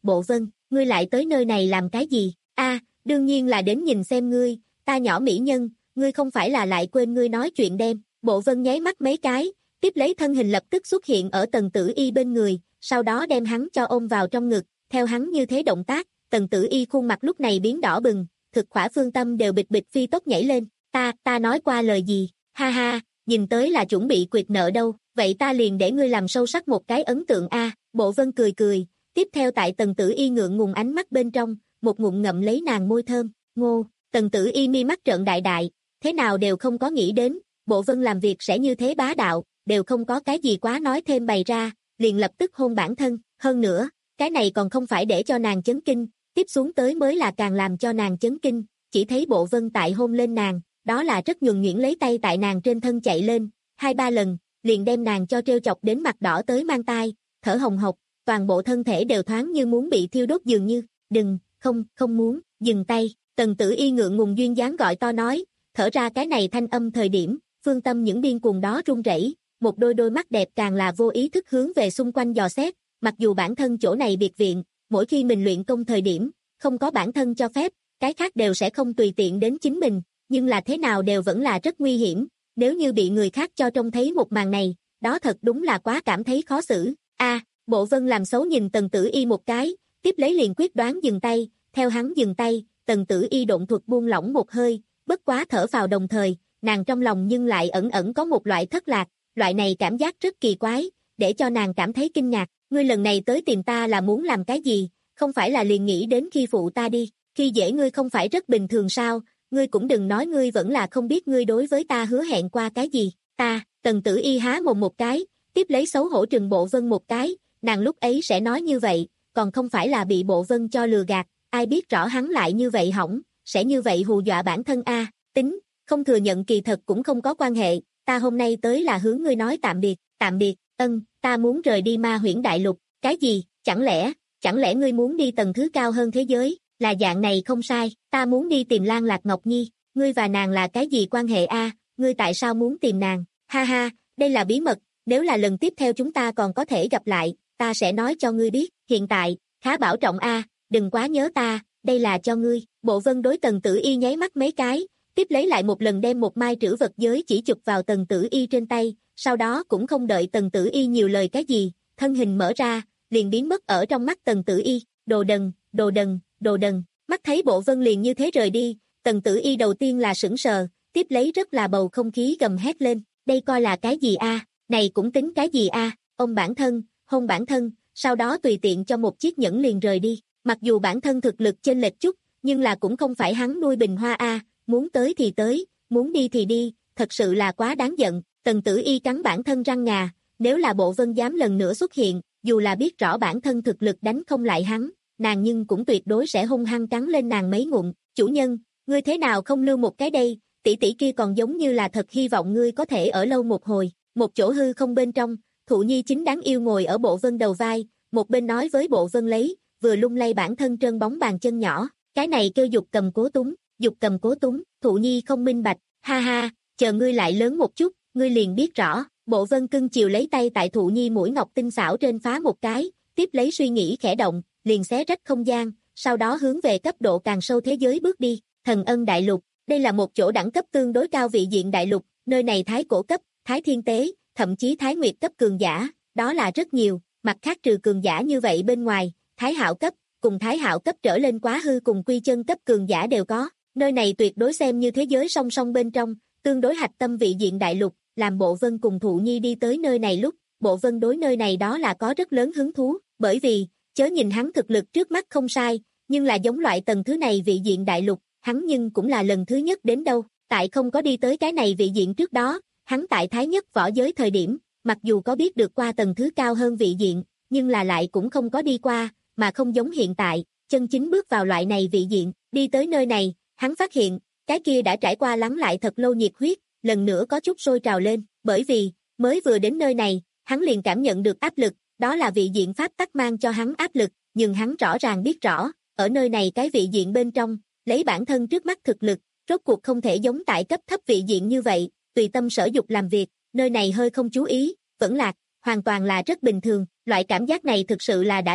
Bộ Vân, ngươi lại tới nơi này làm cái gì? A, đương nhiên là đến nhìn xem ngươi, ta nhỏ mỹ nhân, ngươi không phải là lại quên ngươi nói chuyện đem. Bộ Vân nháy mắt mấy cái, tiếp lấy thân hình lập tức xuất hiện ở Tần Tử Y bên người, sau đó đem hắn cho ôm vào trong ngực, theo hắn như thế động tác, Tần Tử Y khuôn mặt lúc này biến đỏ bừng, thực khỏa phương tâm đều bịch bịch phi tốc nhảy lên, ta, ta nói qua lời gì, ha ha, nhìn tới là chuẩn bị quyệt nợ đâu, vậy ta liền để ngươi làm sâu sắc một cái ấn tượng a. Bộ Vân cười cười, tiếp theo tại Tần Tử Y ngượng ngùng ánh mắt bên trong, một ngụm ngậm lấy nàng môi thơm, ngô, Tần Tử Y mi mắt trợn đại đại, thế nào đều không có nghĩ đến, Bộ Vân làm việc sẽ như thế bá đạo, đều không có cái gì quá nói thêm bày ra, liền lập tức hôn bản thân, hơn nữa, cái này còn không phải để cho nàng chấn kinh, tiếp xuống tới mới là càng làm cho nàng chấn kinh, chỉ thấy Bộ Vân tại hôn lên nàng, đó là rất nhuần nhuyễn lấy tay tại nàng trên thân chạy lên, hai ba lần, liền đem nàng cho trêu chọc đến mặt đỏ tới mang tai, thở hồng hộc, toàn bộ thân thể đều thoáng như muốn bị thiêu đốt dường như, đừng, không, không muốn, dừng tay, Tần Tử Y ngượng ngùng duyên dáng gọi to nói, thở ra cái này thanh âm thời điểm, phương tâm những điên cuồng đó run rẩy, một đôi đôi mắt đẹp càng là vô ý thức hướng về xung quanh dò xét, mặc dù bản thân chỗ này biệt viện, mỗi khi mình luyện công thời điểm, không có bản thân cho phép, cái khác đều sẽ không tùy tiện đến chính mình, nhưng là thế nào đều vẫn là rất nguy hiểm, nếu như bị người khác cho trông thấy một màn này, đó thật đúng là quá cảm thấy khó xử. A, Bộ Vân làm xấu nhìn Tần Tử Y một cái, tiếp lấy liền quyết đoán dừng tay, theo hắn dừng tay, Tần Tử Y độn thuật buông lỏng một hơi, bất quá thở phào đồng thời, nàng trong lòng nhưng lại ẩn ẩn có một loại thất lạc, loại này cảm giác rất kỳ quái, để cho nàng cảm thấy kinh ngạc, ngươi lần này tới tìm ta là muốn làm cái gì, không phải là liền nghĩ đến khi phụ ta đi, khi dễ ngươi không phải rất bình thường sao, ngươi cũng đừng nói ngươi vẫn là không biết ngươi đối với ta hứa hẹn qua cái gì, ta, Tần Tử Y há mồm một cái, tiếp lấy xấu hổ trừng Bộ Vân một cái, nàng lúc ấy sẽ nói như vậy, còn không phải là bị Bộ Vân cho lừa gạt, ai biết rõ hắn lại như vậy hỏng, sẽ như vậy hù dọa bản thân a, tính, không thừa nhận kỳ thật cũng không có quan hệ, ta hôm nay tới là hướng ngươi nói tạm biệt, tạm biệt, ân, ta muốn rời đi Ma Huyễn Đại Lục, cái gì, chẳng lẽ, chẳng lẽ ngươi muốn đi tầng thứ cao hơn thế giới, là dạng này không sai, ta muốn đi tìm Lan Lạc Ngọc Nhi, ngươi và nàng là cái gì quan hệ a, ngươi tại sao muốn tìm nàng, ha ha, đây là bí mật, nếu là lần tiếp theo chúng ta còn có thể gặp lại, ta sẽ nói cho ngươi biết, hiện tại, khá bảo trọng a, đừng quá nhớ ta, đây là cho ngươi, Bộ Vân đối Tần Tử Y nháy mắt mấy cái, tiếp lấy lại một lần đem một mai trữ vật giới chỉ chụp vào Tần Tử Y trên tay, sau đó cũng không đợi Tần Tử Y nhiều lời cái gì, thân hình mở ra, liền biến mất ở trong mắt Tần Tử Y, đồ đần, đồ đần, đồ đần, mắt thấy Bộ Vân liền như thế rời đi, Tần Tử Y đầu tiên là sững sờ, tiếp lấy rất là bầu không khí gầm hét lên, đây coi là cái gì a, này cũng tính cái gì a, ông bản thân, hôn bản thân, sau đó tùy tiện cho một chiếc nhẫn liền rời đi, mặc dù bản thân thực lực chênh lệch chút, nhưng là cũng không phải hắn nuôi bình hoa a, muốn tới thì tới, muốn đi thì đi, thật sự là quá đáng giận, Tần Tử Y cắn bản thân răng ngà, nếu là Bộ Vân dám lần nữa xuất hiện, dù là biết rõ bản thân thực lực đánh không lại hắn, nàng nhưng cũng tuyệt đối sẽ hung hăng cắn lên nàng mấy ngụm, chủ nhân, ngươi thế nào không lưu một cái đây, tỷ tỷ kia còn giống như là thật hy vọng ngươi có thể ở lâu một hồi, một chỗ hư không bên trong, Thụ Nhi chính đáng yêu ngồi ở Bộ Vân đầu vai, một bên nói với Bộ Vân lấy, vừa lung lay bản thân trơn bóng bàn chân nhỏ, cái này kêu dục cầm cố túng, dục cầm cố túng, Thụ Nhi không minh bạch, ha ha, chờ ngươi lại lớn một chút, ngươi liền biết rõ, Bộ Vân cưng chiều lấy tay tại Thụ Nhi mũi ngọc tinh xảo trên phá một cái, tiếp lấy suy nghĩ khẽ động, liền xé rách không gian, sau đó hướng về cấp độ càng sâu thế giới bước đi, Thần Ân Đại Lục, đây là một chỗ đẳng cấp tương đối cao vị diện đại lục, nơi này thái cổ cấp, thái thiên tế, thậm chí thái nguyệt cấp cường giả, đó là rất nhiều, mặt khác trừ cường giả như vậy bên ngoài, thái hạo cấp, cùng thái hạo cấp trở lên quá hư cùng quy chân cấp cường giả đều có, nơi này tuyệt đối xem như thế giới song song bên trong, tương đối hạch tâm vị diện đại lục, làm Bộ Vân cùng Thụ Nhi đi tới nơi này lúc, Bộ Vân đối nơi này đó là có rất lớn hứng thú, bởi vì, chớ nhìn hắn thực lực trước mắt không sai, nhưng là giống loại tầng thứ này vị diện đại lục, hắn nhưng cũng là lần thứ nhất đến đâu, tại không có đi tới cái này vị diện trước đó, hắn tại thái nhất võ giới thời điểm, mặc dù có biết được qua tầng thứ cao hơn vị diện, nhưng là lại cũng không có đi qua, mà không giống hiện tại, chân chính bước vào loại này vị diện, đi tới nơi này, hắn phát hiện, cái kia đã trải qua lắng lại thật lâu nhiệt huyết, lần nữa có chút sôi trào lên, bởi vì, mới vừa đến nơi này, hắn liền cảm nhận được áp lực, đó là vị diện pháp tắc mang cho hắn áp lực, nhưng hắn rõ ràng biết rõ, ở nơi này cái vị diện bên trong, lấy bản thân trước mắt thực lực, rốt cuộc không thể giống tại cấp thấp vị diện như vậy, tùy tâm sở dục làm việc, nơi này hơi không chú ý, vẫn lạc, hoàn toàn là rất bình thường, loại cảm giác này thực sự là đã lâu,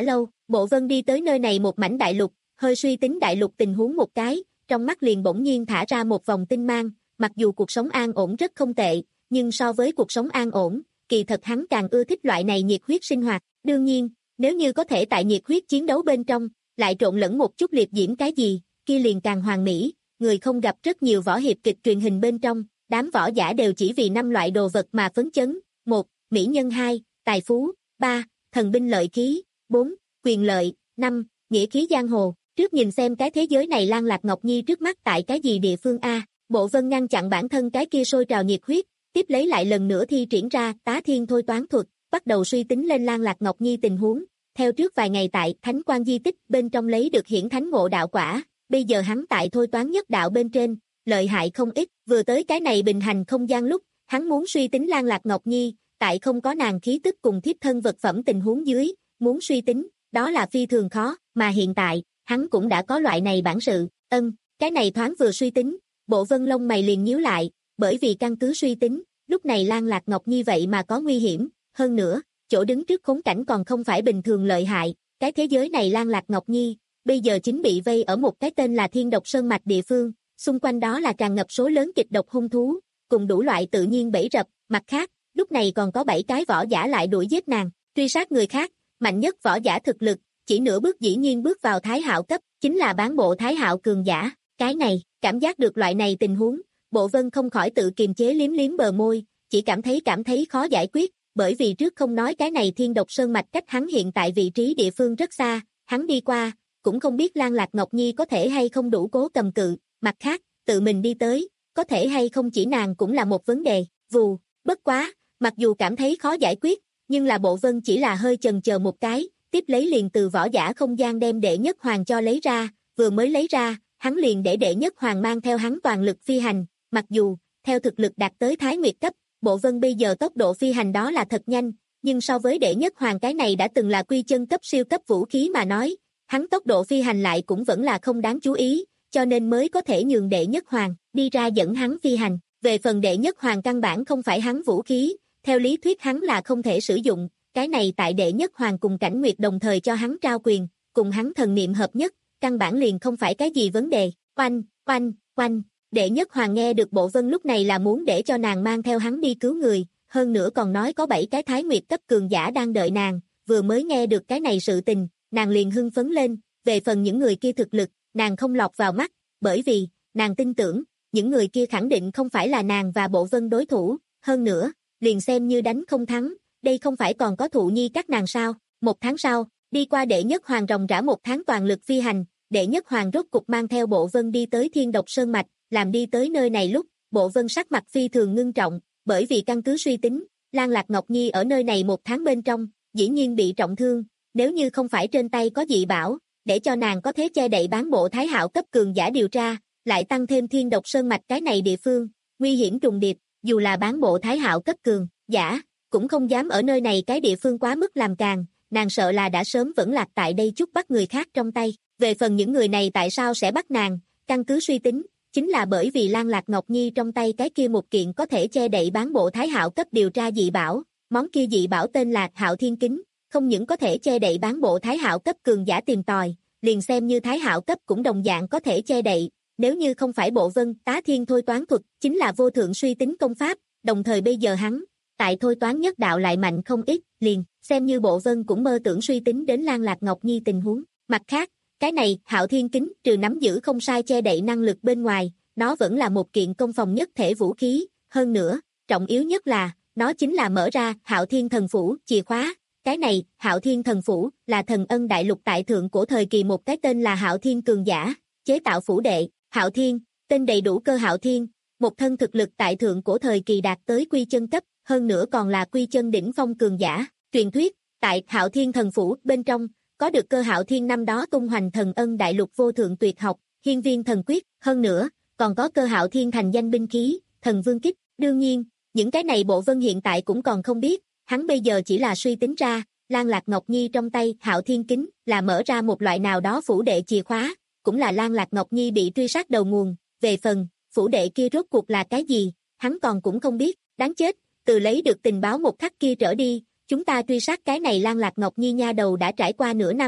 Bộ Vân đi tới nơi này một mảnh đại lục, hơi suy tính đại lục tình huống một cái, trong mắt liền bỗng nhiên thả ra một vòng tinh mang, mặc dù cuộc sống an ổn rất không tệ, nhưng so với cuộc sống an ổn, kỳ thật hắn càng ưa thích loại này nhiệt huyết sinh hoạt, đương nhiên, nếu như có thể tại nhiệt huyết chiến đấu bên trong, lại trộn lẫn một chút liệt diễm cái gì, kia liền càng hoàn mỹ, người không gặp rất nhiều võ hiệp kịch truyền hình bên trong, đám võ giả đều chỉ vì năm loại đồ vật mà phấn chấn, một mỹ nhân, hai tài phú, ba thần binh lợi khí, bốn quyền lợi, năm nghĩa khí giang hồ. Trước nhìn xem cái thế giới này Lan Lạc Ngọc Nhi trước mắt tại cái gì địa phương a? Bộ Vân ngăn chặn bản thân cái kia sôi trào nhiệt huyết, tiếp lấy lại lần nữa thi triển ra Tá Thiên thôi toán thuật, bắt đầu suy tính lên Lan Lạc Ngọc Nhi tình huống. Theo trước vài ngày tại Thánh Quan di tích bên trong lấy được hiển thánh ngộ đạo quả, bây giờ hắn tại thôi toán nhất đạo bên trên, lợi hại không ít, vừa tới cái này bình hành không gian lúc, hắn muốn suy tính Lan Lạc Ngọc Nhi, tại không có nàng khí tức cùng thiếp thân vật phẩm tình huống dưới, muốn suy tính, đó là phi thường khó, mà hiện tại, hắn cũng đã có loại này bản sự, ân, cái này thoáng vừa suy tính, Bộ Vân lông mày liền nhíu lại, bởi vì căn cứ suy tính, lúc này Lan Lạc Ngọc Nhi vậy mà có nguy hiểm, hơn nữa, chỗ đứng trước khốn cảnh còn không phải bình thường lợi hại, cái thế giới này Lan Lạc Ngọc Nhi, bây giờ chính bị vây ở một cái tên là Thiên Độc Sơn Mạch địa phương, xung quanh đó là tràn ngập số lớn kịch độc hung thú, cùng đủ loại tự nhiên bẫy rập, mặt khác, lúc này còn có bảy cái võ giả lại đuổi giết nàng, truy sát người khác, mạnh nhất võ giả thực lực, chỉ nửa bước dĩ nhiên bước vào Thái Hạo cấp, chính là bán bộ Thái Hạo cường giả, cái này, cảm giác được loại này tình huống, Bộ Vân không khỏi tự kiềm chế liếm liếm bờ môi, chỉ cảm thấy cảm thấy khó giải quyết, bởi vì trước không nói cái này Thiên Độc Sơn Mạch cách hắn hiện tại vị trí địa phương rất xa, hắn đi qua, cũng không biết Lan Lạc Ngọc Nhi có thể hay không đủ cố cầm cự, mặt khác, tự mình đi tới, có thể hay không chỉ nàng cũng là một vấn đề, vù, bất quá, mặc dù cảm thấy khó giải quyết, nhưng là Bộ Vân chỉ là hơi chần chờ một cái, tiếp lấy liền từ võ giả không gian đem đệ nhất hoàng cho lấy ra, vừa mới lấy ra, hắn liền để đệ nhất hoàng mang theo hắn toàn lực phi hành, mặc dù, theo thực lực đạt tới Thái Nguyệt cấp, Bộ Vân bây giờ tốc độ phi hành đó là thật nhanh, nhưng so với đệ nhất hoàng cái này đã từng là quy chân cấp siêu cấp vũ khí mà nói, hắn tốc độ phi hành lại cũng vẫn là không đáng chú ý, cho nên mới có thể nhường đệ nhất hoàng đi ra dẫn hắn phi hành. Về phần đệ nhất hoàng căn bản không phải hắn vũ khí, theo lý thuyết hắn là không thể sử dụng, cái này tại đệ nhất hoàng cùng Cảnh Nguyệt đồng thời cho hắn trao quyền, cùng hắn thần niệm hợp nhất, căn bản liền không phải cái gì vấn đề. Oanh, oanh, oanh, đệ nhất hoàng nghe được Bộ Vân lúc này là muốn để cho nàng mang theo hắn đi cứu người, hơn nữa còn nói có bảy cái Thái Nguyệt cấp cường giả đang đợi nàng, vừa mới nghe được cái này sự tình, nàng liền hưng phấn lên, về phần những người kia thực lực, nàng không lọt vào mắt, bởi vì, nàng tin tưởng, những người kia khẳng định không phải là nàng và Bộ Vân đối thủ, hơn nữa, liền xem như đánh không thắng, đây không phải còn có Thụ Nhi các nàng sao, một tháng sau, đi qua đệ nhất hoàng ròng rã một tháng toàn lực phi hành, đệ nhất hoàng rốt cục mang theo Bộ Vân đi tới Thiên Độc Sơn Mạch, làm đi tới nơi này lúc, Bộ Vân sắc mặt phi thường ngưng trọng, bởi vì căn cứ suy tính, Lan Lạc Ngọc Nhi ở nơi này một tháng bên trong, dĩ nhiên bị trọng thương, nếu như không phải trên tay có dị bảo, để cho nàng có thể che đậy bán bộ Thái Hạo cấp cường giả điều tra, lại tăng thêm Thiên Độc Sơn Mạch cái này địa phương, nguy hiểm trùng điệp, dù là bán bộ Thái Hạo cấp cường giả, cũng không dám ở nơi này cái địa phương quá mức làm càng, nàng sợ là đã sớm vẫn lạc tại đây chút bắt người khác trong tay. Về phần những người này tại sao sẽ bắt nàng, căn cứ suy tính, chính là bởi vì Lan Lạc Ngọc Nhi trong tay cái kia một kiện có thể che đậy bán bộ Thái Hạo cấp điều tra dị bảo, món kia dị bảo tên là Hạo Thiên Kính, không những có thể che đậy bán bộ Thái Hạo cấp cường giả tìm tòi, liền xem như Thái Hạo cấp cũng đồng dạng có thể che đậy, nếu như không phải Bộ Vân Tá Thiên thôi toán thuật, chính là vô thượng suy tính công pháp, đồng thời bây giờ hắn, tại thôi toán nhất đạo lại mạnh không ít, liền, xem như Bộ Vân cũng mơ tưởng suy tính đến Lan Lạc Ngọc Nhi tình huống. Mặt khác, cái này, Hạo Thiên Kính, trừ nắm giữ không sai che đậy năng lực bên ngoài, nó vẫn là một kiện công phòng nhất thể vũ khí, hơn nữa, trọng yếu nhất là, nó chính là mở ra Hạo Thiên Thần Phủ, chìa khóa. Cái này, Hạo Thiên Thần Phủ, là thần ân đại lục tại thượng cổ thời kỳ một cái tên là Hạo Thiên cường giả, chế tạo phủ đệ, Hạo Thiên, tên đầy đủ Cơ Hạo Thiên, một thân thực lực tại thượng cổ thời kỳ đạt tới quy chân cấp, hơn nữa còn là quy chân đỉnh phong cường giả. Truyền thuyết, tại Hạo Thiên Thần Phủ bên trong, có được Cơ Hạo Thiên năm đó tung hoành thần ân đại lục vô thượng tuyệt học, Hiên Viên Thần Quyết, hơn nữa, còn có Cơ Hạo Thiên thành danh binh khí, Thần Vương Kích. Đương nhiên, những cái này Bộ Vân hiện tại cũng còn không biết, hắn bây giờ chỉ là suy tính ra, Lan Lạc Ngọc Nhi trong tay Hạo Thiên Kính là mở ra một loại nào đó phủ đệ chìa khóa, cũng là Lan Lạc Ngọc Nhi bị truy sát đầu nguồn, về phần, phủ đệ kia rốt cuộc là cái gì, hắn còn cũng không biết, đáng chết, từ lấy được tình báo một khắc kia trở đi, chúng ta truy sát cái này Lan Lạc Ngọc Nhi nha đầu đã trải qua nửa năm,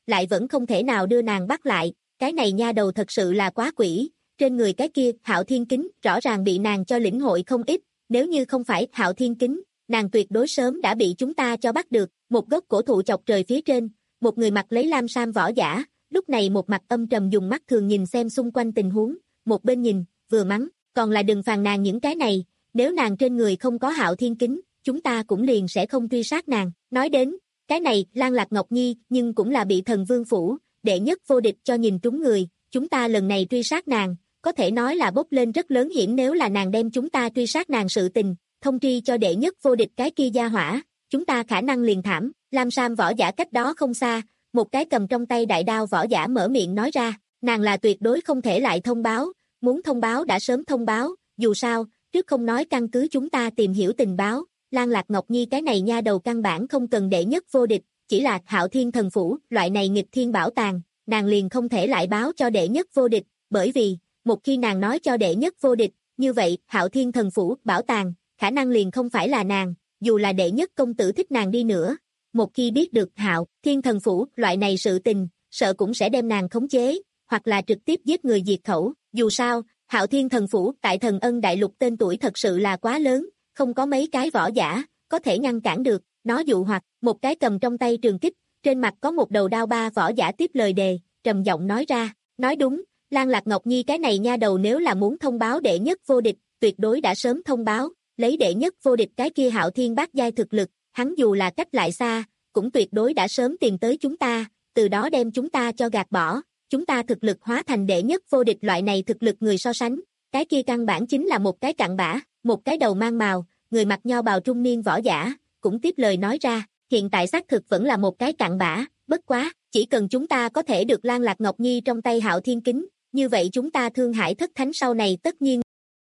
lại vẫn không thể nào đưa nàng bắt lại, cái này nha đầu thật sự là quá quỷ, trên người cái kia Hạo Thiên kính rõ ràng bị nàng cho lĩnh hội không ít, nếu như không phải Hạo Thiên kính, nàng tuyệt đối sớm đã bị chúng ta cho bắt được. Một gốc cổ thụ chọc trời phía trên, một người mặc lấy lam sam võ giả, lúc này một mặt âm trầm dùng mắt thường nhìn xem xung quanh tình huống, một bên nhìn, vừa mắng, còn là đừng phàn nàn những cái này, nếu nàng trên người không có Hạo Thiên kính, chúng ta cũng liền sẽ không truy sát nàng. Nói đến, cái này, Lan Lạc Ngọc Nhi, nhưng cũng là bị Thần Vương phủ, đệ nhất vô địch cho nhìn trúng người, chúng ta lần này truy sát nàng, có thể nói là bốc lên rất lớn hiểm, nếu là nàng đem chúng ta truy sát nàng sự tình, thông tri cho đệ nhất vô địch cái kia gia hỏa, chúng ta khả năng liền thảm. Lam Sam võ giả cách đó không xa, một cái cầm trong tay đại đao võ giả mở miệng nói ra, nàng là tuyệt đối không thể lại thông báo, muốn thông báo đã sớm thông báo, dù sao, trước không nói căn cứ chúng ta tìm hiểu tình báo, Lan Lạc Ngọc Nhi cái này nha đầu căn bản không cần đệ nhất vô địch, chỉ là Hạo Thiên thần phủ, loại này nghịch thiên bảo tàng, nàng liền không thể lại báo cho đệ nhất vô địch, bởi vì, một khi nàng nói cho đệ nhất vô địch, như vậy, Hạo Thiên thần phủ, bảo tàng, khả năng liền không phải là nàng, dù là đệ nhất công tử thích nàng đi nữa. Một khi biết được Hạo Thiên thần phủ, loại này sự tình, sợ cũng sẽ đem nàng khống chế, hoặc là trực tiếp giết người diệt khẩu. Dù sao, Hạo Thiên thần phủ tại Thần Ân Đại Lục tên tuổi thật sự là quá lớn, không có mấy cái võ giả có thể ngăn cản được. Nó dụ hoặc, một cái cầm trong tay trường kích, trên mặt có một đầu đao ba võ giả tiếp lời đề, trầm giọng nói ra, nói đúng, Lan Lạc Ngọc Nhi cái này nha đầu nếu là muốn thông báo đệ nhất vô địch, tuyệt đối đã sớm thông báo, lấy đệ nhất vô địch cái kia Hạo Thiên bát giai thực lực, hắn dù là cách lại xa, cũng tuyệt đối đã sớm tìm tới chúng ta, từ đó đem chúng ta cho gạt bỏ, chúng ta thực lực hóa thành đệ nhất vô địch loại này thực lực người so sánh, cái kia căn bản chính là một cái cặn bã, một cái đầu mang mào, người mặc nho bào trung niên võ giả, cũng tiếp lời nói ra, hiện tại xác thực vẫn là một cái cặn bã, bất quá, chỉ cần chúng ta có thể được Lan Lạc Ngọc Nhi trong tay Hạo Thiên kính, như vậy chúng ta Thương Hải thất thánh sau này tất nhiên.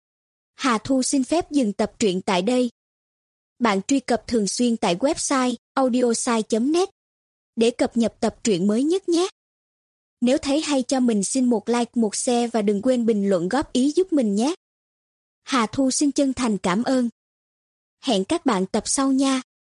Hà Thu xin phép dừng tập truyện tại đây. Bạn truy cập thường xuyên tại website audiosai chấm net để cập nhật tập truyện mới nhất nhé. Nếu thấy hay cho mình xin một like, một share và đừng quên bình luận góp ý giúp mình nhé. Hà Thu xin chân thành cảm ơn. Hẹn các bạn tập sau nha.